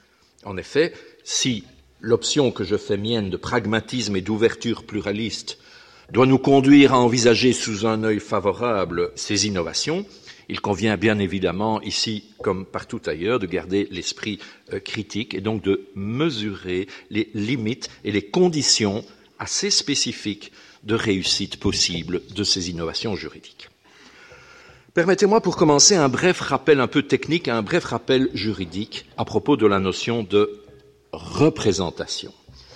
En effet, si l'option que je fais mienne de pragmatisme et d'ouverture pluraliste doit nous conduire à envisager sous un œil favorable ces innovations, il convient bien évidemment, ici comme partout ailleurs, de garder l'esprit euh, critique et donc de mesurer les limites et les conditions assez spécifiques de réussite possible de ces innovations juridiques. Permettez-moi pour commencer un bref rappel un peu technique, un bref rappel juridique à propos de la notion de représentation.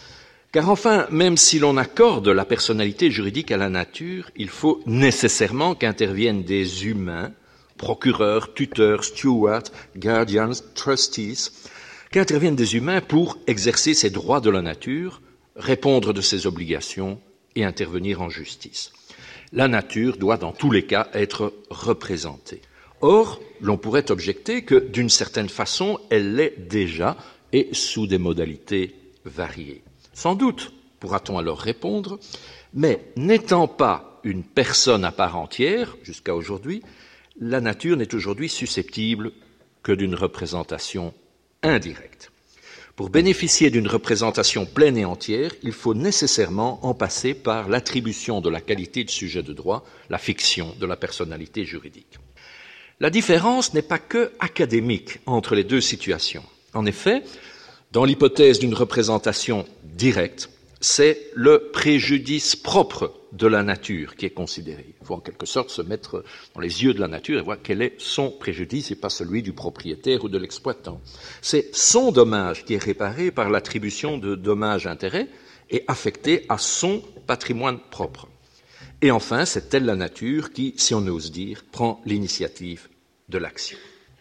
Car enfin, même si l'on accorde la personnalité juridique à la nature, il faut nécessairement qu'interviennent des humains, procureurs, tuteurs, stewards, guardians, trustees, qu'interviennent des humains pour exercer ces droits de la nature, répondre de ses obligations et intervenir en justice. La nature doit dans tous les cas être représentée. Or, l'on pourrait objecter que d'une certaine façon, elle l'est déjà et sous des modalités variées. Sans doute, pourra-t-on alors répondre, mais n'étant pas une personne à part entière, jusqu'à aujourd'hui, la nature n'est aujourd'hui susceptible que d'une représentation indirecte. Pour bénéficier d'une représentation pleine et entière, il faut nécessairement en passer par l'attribution de la qualité de sujet de droit, la fiction de la personnalité juridique. La différence n'est pas que académique entre les deux situations. En effet, dans l'hypothèse d'une représentation directe, c'est le préjudice propre de la nature qui est considéré. Il faut en quelque sorte se mettre dans les yeux de la nature et voir quel est son préjudice et pas celui du propriétaire ou de l'exploitant. C'est son dommage qui est réparé par l'attribution de dommages-intérêts et affecté à son patrimoine propre. Et enfin, c'est elle la nature qui, si on ose dire, prend l'initiative de l'action.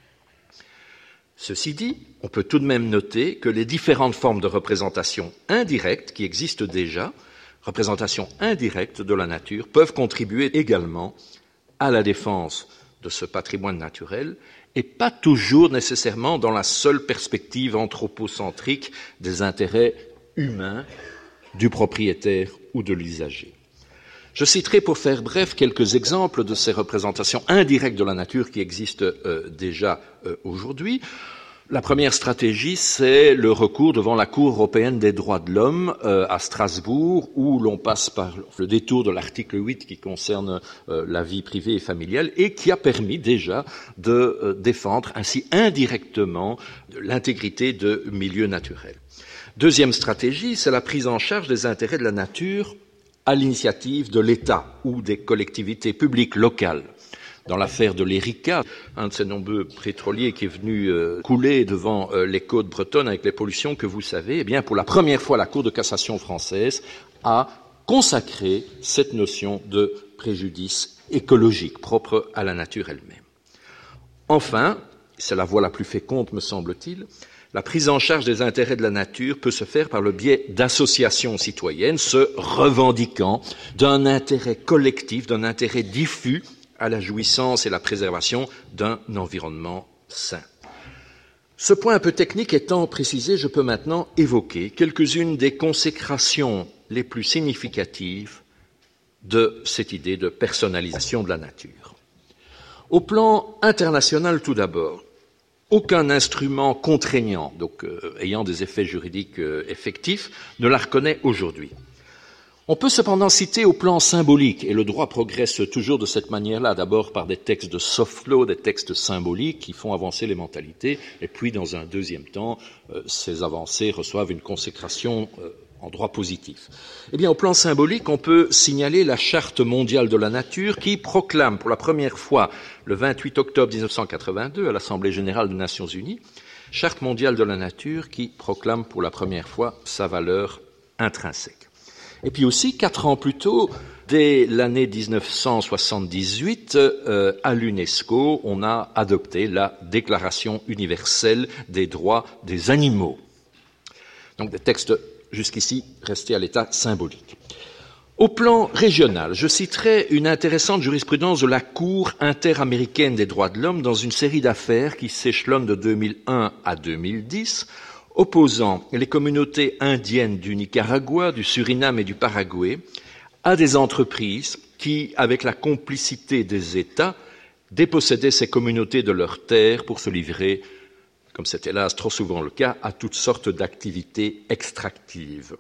Ceci dit, on peut tout de même noter que les différentes formes de représentation indirecte qui existent déjà, représentation indirecte de la nature, peuvent contribuer également à la défense de ce patrimoine naturel et pas toujours nécessairement dans la seule perspective anthropocentrique des intérêts humains du propriétaire ou de l'usager. Je citerai pour faire bref quelques exemples de ces représentations indirectes de la nature qui existent euh, déjà euh, aujourd'hui. La première stratégie, c'est le recours devant la Cour européenne des droits de l'homme euh, à Strasbourg, où l'on passe par le détour de l'article huit qui concerne euh, la vie privée et familiale et qui a permis déjà de euh, défendre ainsi indirectement l'intégrité de milieux naturels. Deuxième stratégie, c'est la prise en charge des intérêts de la nature à l'initiative de l'État ou des collectivités publiques locales. Dans l'affaire de l'Erika, un de ces nombreux pétroliers qui est venu euh, couler devant euh, les côtes bretonnes avec les pollutions que vous savez, eh bien, pour la première fois, la Cour de cassation française a consacré cette notion de préjudice écologique propre à la nature elle-même. Enfin, c'est la voie la plus féconde, me semble-t-il, la prise en charge des intérêts de la nature peut se faire par le biais d'associations citoyennes se revendiquant d'un intérêt collectif, d'un intérêt diffus à la jouissance et la préservation d'un environnement sain. Ce point un peu technique étant précisé, je peux maintenant évoquer quelques-unes des consécrations les plus significatives de cette idée de personnalisation de la nature. Au plan international, tout d'abord, aucun instrument contraignant, donc euh, ayant des effets juridiques euh, effectifs, ne la reconnaît aujourd'hui. On peut cependant citer au plan symbolique, et le droit progresse toujours de cette manière-là, d'abord par des textes de soft law, des textes symboliques qui font avancer les mentalités, et puis dans un deuxième temps, euh, ces avancées reçoivent une consécration euh, en droit positif. Eh bien, au plan symbolique, on peut signaler la Charte mondiale de la nature qui proclame pour la première fois, le vingt-huit octobre mille neuf cent quatre-vingt-deux, à l'Assemblée générale des Nations unies, Charte mondiale de la nature qui proclame pour la première fois sa valeur intrinsèque. Et puis aussi, quatre ans plus tôt, dès l'année dix-neuf cent soixante-dix-huit, euh, à l'UNESCO, on a adopté la Déclaration universelle des droits des animaux. Donc des textes jusqu'ici restés à l'état symbolique. Au plan régional, je citerai une intéressante jurisprudence de la Cour interaméricaine des droits de l'homme dans une série d'affaires qui s'échelonnent de deux mille un à deux mille dix, opposant les communautés indiennes du Nicaragua, du Suriname et du Paraguay à des entreprises qui, avec la complicité des États, dépossédaient ces communautés de leurs terres pour se livrer, comme c'est hélas trop souvent le cas, à toutes sortes d'activités extractives.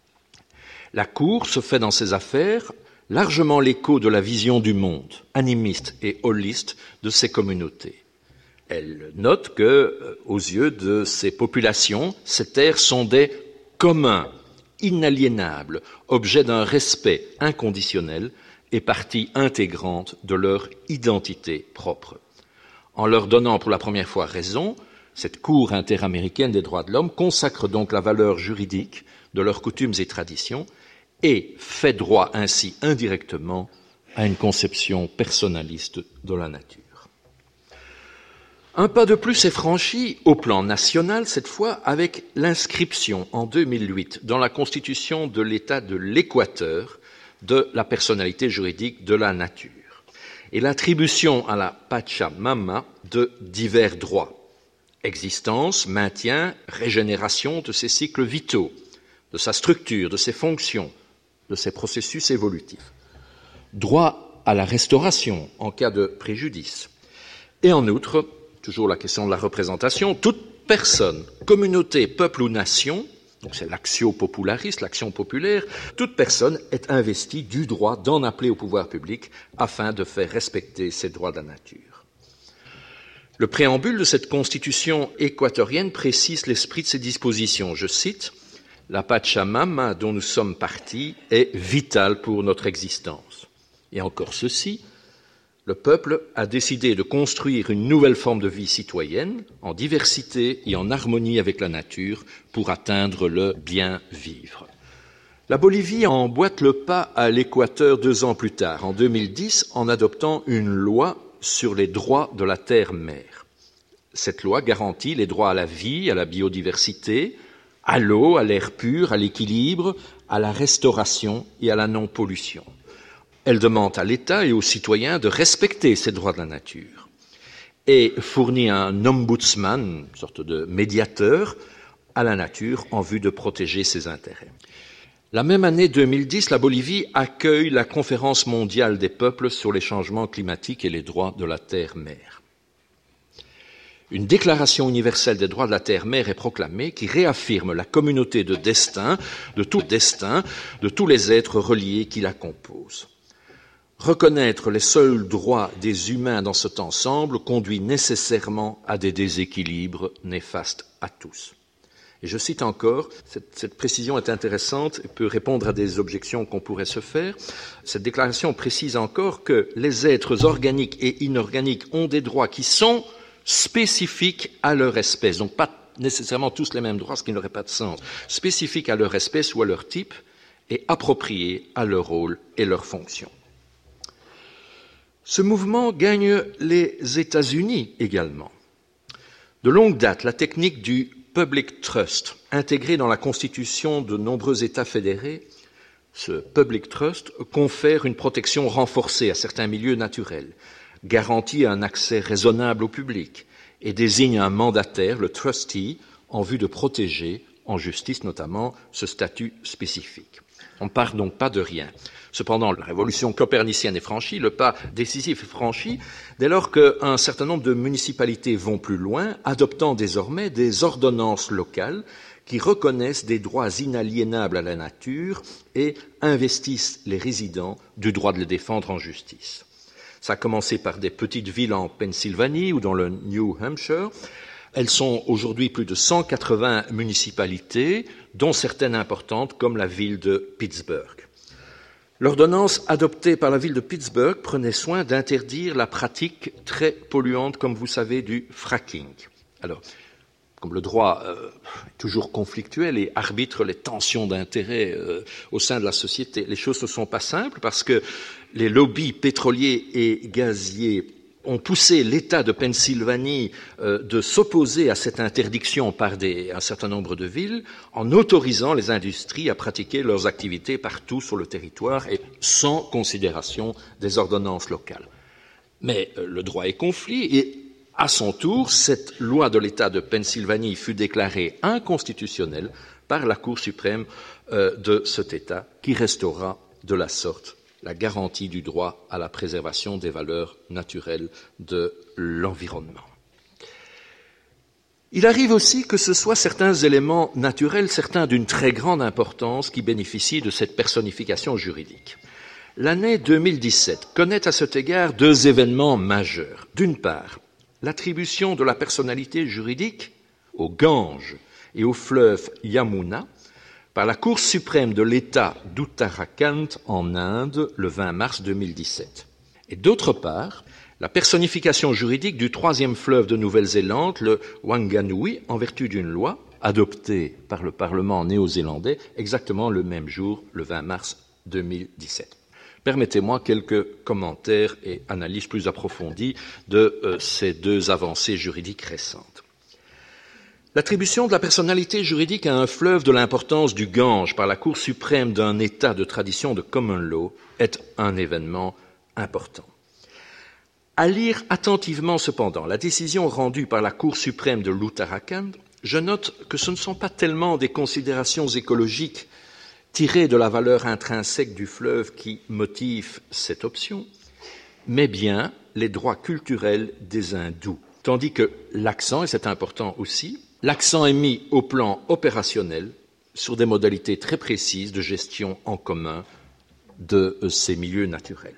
La Cour se fait dans ces affaires largement l'écho de la vision du monde, animiste et holiste, de ces communautés. Elle note que, aux yeux de ces populations, ces terres sont des communs, inaliénables, objets d'un respect inconditionnel et partie intégrante de leur identité propre. En leur donnant pour la première fois raison, cette Cour interaméricaine des droits de l'homme consacre donc la valeur juridique de leurs coutumes et traditions et fait droit ainsi indirectement à une conception personnaliste de la nature. Un pas de plus est franchi au plan national, cette fois avec l'inscription en deux mille huit dans la Constitution de l'État de l'Équateur de la personnalité juridique de la nature et l'attribution à la Pachamama de divers droits: existence, maintien, régénération de ses cycles vitaux, de sa structure, de ses fonctions, de ses processus évolutifs, droit à la restauration en cas de préjudice, et en outre, toujours la question de la représentation, toute personne, communauté, peuple ou nation, donc c'est l'actio popularis, l'action populaire, toute personne est investie du droit d'en appeler au pouvoir public afin de faire respecter ces droits de la nature. Le préambule de cette constitution équatorienne précise l'esprit de ces dispositions. Je cite: « La Pachamama dont nous sommes partis est vitale pour notre existence. » Et encore ceci: le peuple a décidé de construire une nouvelle forme de vie citoyenne, en diversité et en harmonie avec la nature, pour atteindre le bien vivre. La Bolivie emboîte le pas à l'Équateur deux ans plus tard, en deux mille dix, en adoptant une loi sur les droits de la terre-mère. Cette loi garantit les droits à la vie, à la biodiversité, à l'eau, à l'air pur, à l'équilibre, à la restauration et à la non-pollution. Elle demande à l'État et aux citoyens de respecter ces droits de la nature et fournit un ombudsman, une sorte de médiateur, à la nature en vue de protéger ses intérêts. La même année deux mille dix, la Bolivie accueille la Conférence mondiale des peuples sur les changements climatiques et les droits de la terre-mer. Une déclaration universelle des droits de la terre-mer est proclamée qui réaffirme la communauté de destin, de tout destin, de tous les êtres reliés qui la composent. Reconnaître les seuls droits des humains dans cet ensemble conduit nécessairement à des déséquilibres néfastes à tous. Et je cite encore, cette, cette précision est intéressante et peut répondre à des objections qu'on pourrait se faire. Cette déclaration précise encore que les êtres organiques et inorganiques ont des droits qui sont spécifiques à leur espèce, donc pas nécessairement tous les mêmes droits, ce qui n'aurait pas de sens, spécifiques à leur espèce ou à leur type et appropriés à leur rôle et leur fonction. Ce mouvement gagne les États-Unis également. De longue date, la technique du public trust, intégrée dans la constitution de nombreux États fédérés, ce public trust confère une protection renforcée à certains milieux naturels, garantit un accès raisonnable au public et désigne un mandataire, le trustee, en vue de protéger, en justice notamment, ce statut spécifique. On ne part donc pas de rien. Cependant, la révolution copernicienne est franchie, le pas décisif est franchi, dès lors qu'un certain nombre de municipalités vont plus loin, adoptant désormais des ordonnances locales qui reconnaissent des droits inaliénables à la nature et investissent les résidents du droit de les défendre en justice. Ça a commencé par des petites villes en Pennsylvanie ou dans le New Hampshire. Elles sont aujourd'hui plus de cent quatre-vingts municipalités, dont certaines importantes comme la ville de Pittsburgh. L'ordonnance adoptée par la ville de Pittsburgh prenait soin d'interdire la pratique très polluante, comme vous savez, du fracking. Alors, comme le droit euh, est toujours conflictuel et arbitre les tensions d'intérêt euh, au sein de la société, les choses ne sont pas simples parce que les lobbies pétroliers et gaziers ont poussé l'État de Pennsylvanie euh, de s'opposer à cette interdiction par des, un certain nombre de villes en autorisant les industries à pratiquer leurs activités partout sur le territoire et sans considération des ordonnances locales. Mais euh, le droit est conflit et, à son tour, cette loi de l'État de Pennsylvanie fut déclarée inconstitutionnelle par la Cour suprême euh, de cet État qui restaura de la sorte la garantie du droit à la préservation des valeurs naturelles de l'environnement. Il arrive aussi que ce soient certains éléments naturels, certains d'une très grande importance, qui bénéficient de cette personnification juridique. L'année deux mille dix-sept connaît à cet égard deux événements majeurs. D'une part, l'attribution de la personnalité juridique au Gange et au fleuve Yamuna par la Cour suprême de l'État d'Uttarakhand en Inde le vingt mars deux mille dix-sept. Et d'autre part, la personnification juridique du troisième fleuve de Nouvelle-Zélande, le Wanganui, en vertu d'une loi adoptée par le Parlement néo-zélandais exactement le même jour, le vingt mars deux mille dix-sept. Permettez-moi quelques commentaires et analyses plus approfondies de euh, ces deux avancées juridiques récentes. L'attribution de la personnalité juridique à un fleuve de l'importance du Gange par la Cour suprême d'un État de tradition de common law est un événement important. À lire attentivement cependant la décision rendue par la Cour suprême de l'Uttarakhand, je note que ce ne sont pas tellement des considérations écologiques tirées de la valeur intrinsèque du fleuve qui motivent cette option, mais bien les droits culturels des hindous. Tandis que l'accent, et c'est important aussi, l'accent est mis au plan opérationnel sur des modalités très précises de gestion en commun de ces milieux naturels.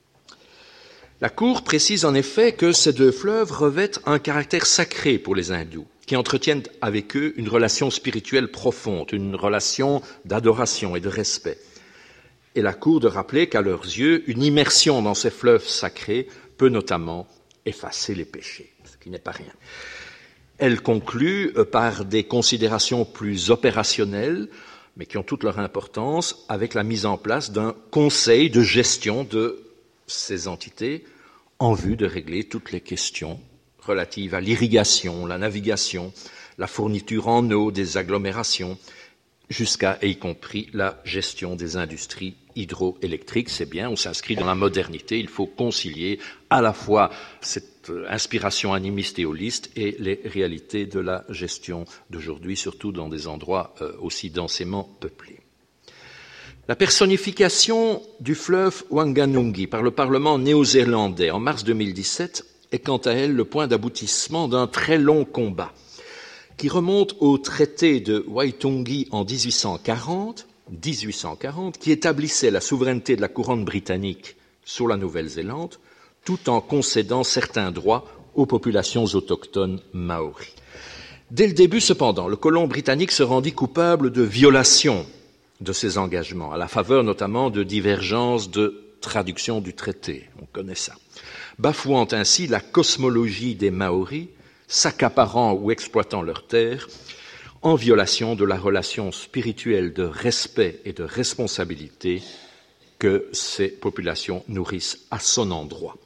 La Cour précise en effet que ces deux fleuves revêtent un caractère sacré pour les hindous, qui entretiennent avec eux une relation spirituelle profonde, une relation d'adoration et de respect. Et la Cour de rappeler qu'à leurs yeux, une immersion dans ces fleuves sacrés peut notamment effacer les péchés, ce qui n'est pas rien. Elle conclut par des considérations plus opérationnelles, mais qui ont toute leur importance, avec la mise en place d'un conseil de gestion de ces entités en vue de régler toutes les questions relatives à l'irrigation, la navigation, la fourniture en eau des agglomérations jusqu'à et y compris la gestion des industries hydroélectriques. C'est bien, on s'inscrit dans la modernité, il faut concilier à la fois cette inspiration animiste et holiste et les réalités de la gestion d'aujourd'hui, surtout dans des endroits aussi densément peuplés. La personnification du fleuve Wanganungi par le Parlement néo-zélandais en mars deux mille dix-sept est quant à elle le point d'aboutissement d'un très long combat qui remonte au traité de Waitangi en dix-huit cent quarante, dix-huit cent quarante, qui établissait la souveraineté de la couronne britannique sur la Nouvelle-Zélande, tout en concédant certains droits aux populations autochtones maoris. Dès le début, cependant, le colon britannique se rendit coupable de violation de ses engagements, à la faveur notamment de divergences de traduction du traité. On connaît ça. Bafouant ainsi la cosmologie des Maoris, s'accaparant ou exploitant leurs terres, en violation de la relation spirituelle de respect et de responsabilité que ces populations nourrissent à son endroit.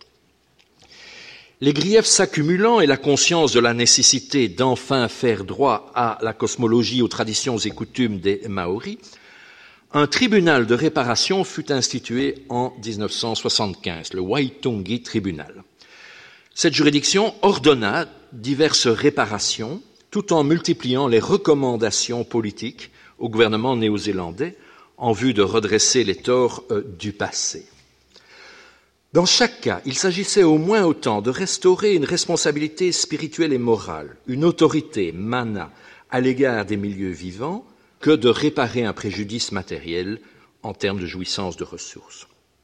Les griefs s'accumulant et la conscience de la nécessité d'enfin faire droit à la cosmologie, aux traditions et coutumes des Maoris, un tribunal de réparation fut institué en dix-neuf cent soixante-quinze, le Waitangi Tribunal. Cette juridiction ordonna diverses réparations tout en multipliant les recommandations politiques au gouvernement néo-zélandais en vue de redresser les torts euh, du passé. Dans chaque cas, il s'agissait au moins autant de restaurer une responsabilité spirituelle et morale, une autorité, mana, à l'égard des milieux vivants, que de réparer un préjudice matériel en termes de jouissance de ressources.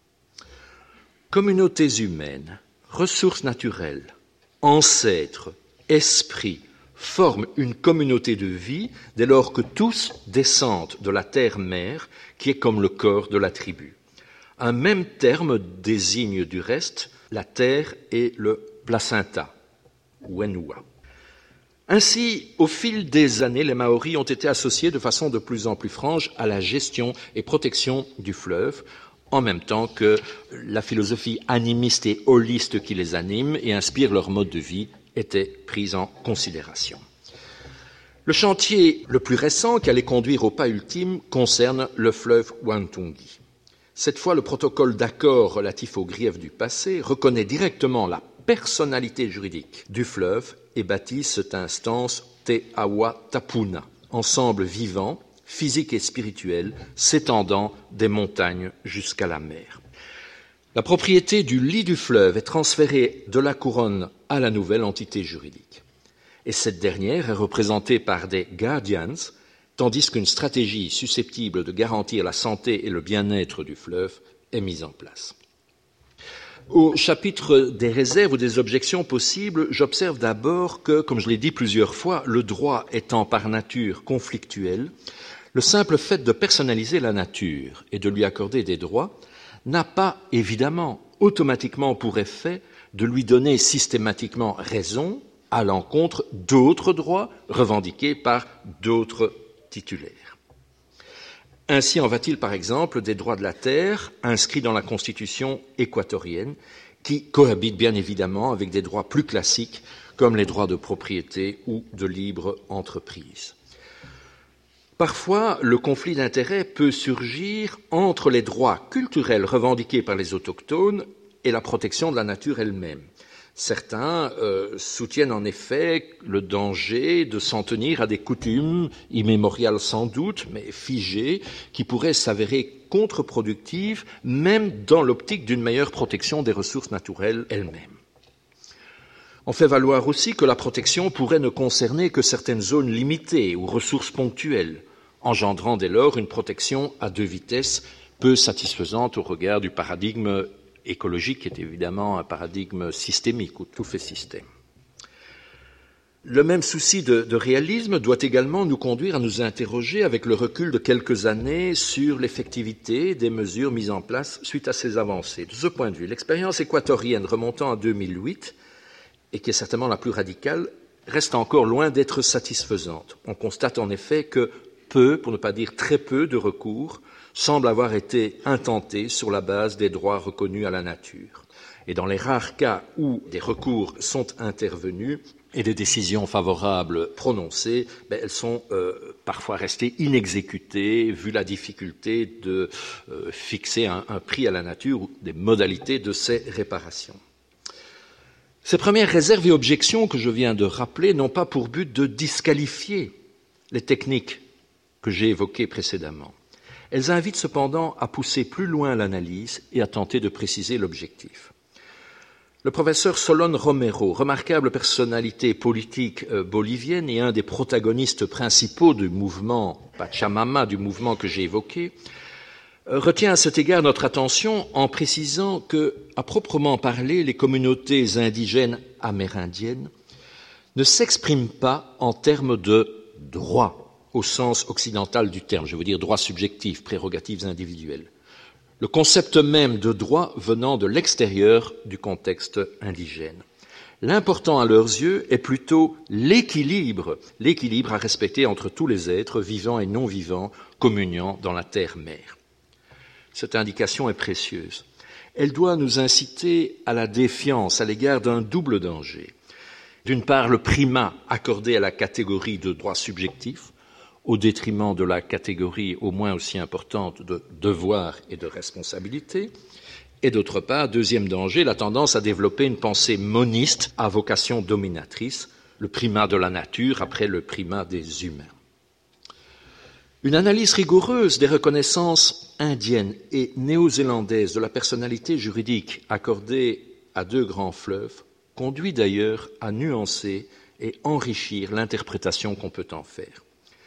Communautés humaines, ressources naturelles, ancêtres, esprits, forment une communauté de vie dès lors que tous descendent de la terre-mère qui est comme le corps de la tribu. Un même terme désigne du reste la terre et le placenta, Wenua. Ainsi, au fil des années, les Maoris ont été associés de façon de plus en plus franche à la gestion et protection du fleuve, en même temps que la philosophie animiste et holiste qui les anime et inspire leur mode de vie était prise en considération. Le chantier le plus récent qui allait conduire au pas ultime concerne le fleuve Waitangi. Cette fois, le protocole d'accord relatif aux griefs du passé reconnaît directement la personnalité juridique du fleuve et baptise cette instance Te Awa Tapuna, ensemble vivant, physique et spirituel, s'étendant des montagnes jusqu'à la mer. La propriété du lit du fleuve est transférée de la couronne à la nouvelle entité juridique. Et cette dernière est représentée par des guardians, tandis qu'une stratégie susceptible de garantir la santé et le bien-être du fleuve est mise en place. Au chapitre des réserves ou des objections possibles, j'observe d'abord que, comme je l'ai dit plusieurs fois, le droit étant par nature conflictuel, le simple fait de personnaliser la nature et de lui accorder des droits n'a pas, évidemment, automatiquement pour effet de lui donner systématiquement raison à l'encontre d'autres droits revendiqués par d'autres titulaires. Ainsi en va-t-il, par exemple, des droits de la terre inscrits dans la Constitution équatorienne, qui cohabitent bien évidemment avec des droits plus classiques, comme les droits de propriété ou de libre entreprise. Parfois, le conflit d'intérêts peut surgir entre les droits culturels revendiqués par les autochtones et la protection de la nature elle-même. Certains euh, soutiennent en effet le danger de s'en tenir à des coutumes immémoriales sans doute, mais figées, qui pourraient s'avérer contre-productives, même dans l'optique d'une meilleure protection des ressources naturelles elles-mêmes. On fait valoir aussi que la protection pourrait ne concerner que certaines zones limitées ou ressources ponctuelles, engendrant dès lors une protection à deux vitesses peu satisfaisante au regard du paradigme écologique, qui est évidemment un paradigme systémique, où tout fait système. Le même souci de, de réalisme doit également nous conduire à nous interroger, avec le recul de quelques années, sur l'effectivité des mesures mises en place suite à ces avancées. De ce point de vue, l'expérience équatorienne remontant à deux mille huit, et qui est certainement la plus radicale, reste encore loin d'être satisfaisante. On constate en effet que peu, pour ne pas dire très peu, de recours semblent avoir été intentés sur la base des droits reconnus à la nature. Et dans les rares cas où des recours sont intervenus, et des décisions favorables prononcées, ben, elles sont euh, parfois restées inexécutées, vu la difficulté de euh, fixer un, un prix à la nature ou des modalités de ces réparations. Ces premières réserves et objections que je viens de rappeler n'ont pas pour but de disqualifier les techniques que j'ai évoquées précédemment. Elles invitent cependant à pousser plus loin l'analyse et à tenter de préciser l'objectif. Le professeur Solon Romero, remarquable personnalité politique euh, bolivienne et un des protagonistes principaux du mouvement Pachamama, du mouvement que j'ai évoqué, euh, retient à cet égard notre attention en précisant que, à proprement parler, les communautés indigènes amérindiennes ne s'expriment pas en termes de droit, au sens occidental du terme, je veux dire droit subjectif, prérogatives individuelles. Le concept même de droit venant de l'extérieur du contexte indigène. L'important à leurs yeux est plutôt l'équilibre, l'équilibre à respecter entre tous les êtres, vivants et non vivants, communiant dans la terre-mère. Cette indication est précieuse. Elle doit nous inciter à la défiance à l'égard d'un double danger. D'une part, le primat accordé à la catégorie de droit subjectif, au détriment de la catégorie au moins aussi importante de devoir et de responsabilité, et d'autre part, deuxième danger, la tendance à développer une pensée moniste à vocation dominatrice, le primat de la nature après le primat des humains. Une analyse rigoureuse des reconnaissances indiennes et néo-zélandaises de la personnalité juridique accordée à deux grands fleuves conduit d'ailleurs à nuancer et enrichir l'interprétation qu'on peut en faire.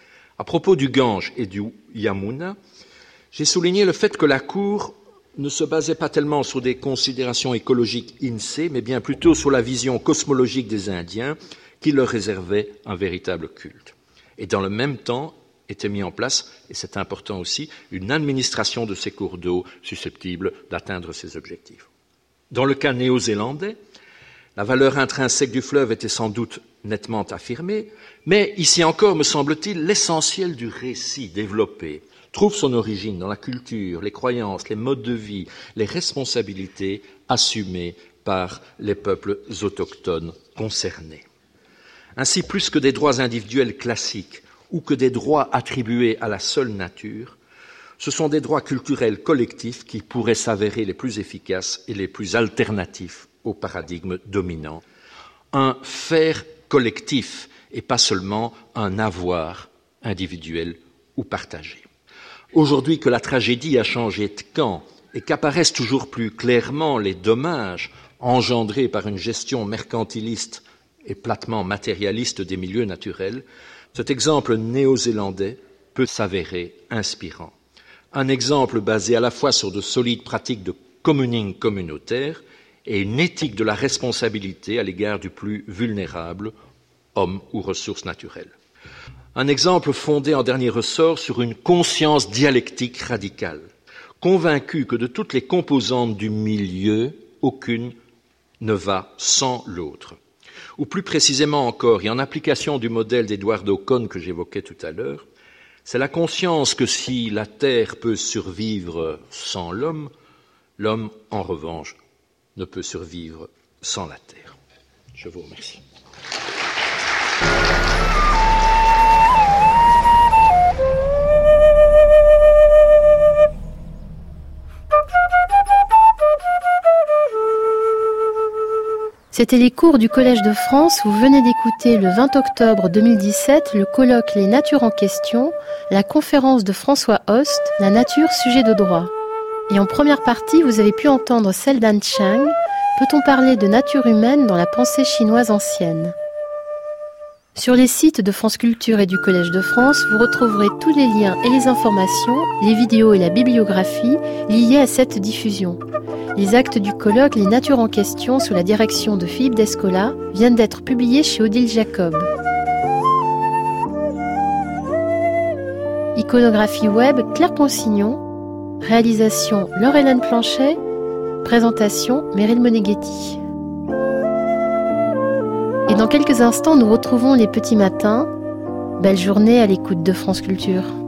À propos du Gange et du Yamuna, j'ai souligné le fait que la Cour ne se basait pas tellement sur des considérations écologiques in se, mais bien plutôt sur la vision cosmologique des Indiens qui leur réservait un véritable culte. Et dans le même temps était mis en place, et c'est important aussi, une administration de ces cours d'eau susceptible d'atteindre ces objectifs. Dans le cas néo-zélandais, la valeur intrinsèque du fleuve était sans doute nettement affirmée, mais ici encore, me semble-t-il, l'essentiel du récit développé trouve son origine dans la culture, les croyances, les modes de vie, les responsabilités assumées par les peuples autochtones concernés. Ainsi, plus que des droits individuels classiques ou que des droits attribués à la seule nature, ce sont des droits culturels collectifs qui pourraient s'avérer les plus efficaces et les plus alternatifs au paradigme dominant. Un faire collectif et pas seulement un avoir individuel ou partagé. Aujourd'hui que la tragédie a changé de camp et qu'apparaissent toujours plus clairement les dommages engendrés par une gestion mercantiliste et platement matérialiste des milieux naturels, cet exemple néo-zélandais peut s'avérer inspirant. Un exemple basé à la fois sur de solides pratiques de communing communautaire et une éthique de la responsabilité à l'égard du plus vulnérable, homme ou ressources naturelles. Un exemple fondé en dernier ressort sur une conscience dialectique radicale, convaincu que de toutes les composantes du milieu, aucune ne va sans l'autre. Ou plus précisément encore, et en application du modèle d'Eduardo Kohn que j'évoquais tout à l'heure, c'est la conscience que si la Terre peut survivre sans l'homme, l'homme, en revanche, ne peut survivre sans la Terre. Je vous remercie. C'était les cours du Collège de France. Vous venez d'écouter le vingt octobre deux mille dix-sept le colloque Les Natures en question, la conférence de François Host, La nature, sujet de droit. Et en première partie, vous avez pu entendre celle d'Anne Chang, Peut-on parler de nature humaine dans la pensée chinoise ancienne ? Sur les sites de France Culture et du Collège de France, vous retrouverez tous les liens et les informations, les vidéos et la bibliographie liées à cette diffusion. Les actes du colloque Les Natures en question, sous la direction de Philippe Descola, viennent d'être publiés chez Odile Jacob. Iconographie web Claire Ponsignon. Réalisation Laure-Hélène Planchet. Présentation Meryl Moneghetti. Et dans quelques instants, nous retrouvons les petits matins. Belle journée à l'écoute de France Culture.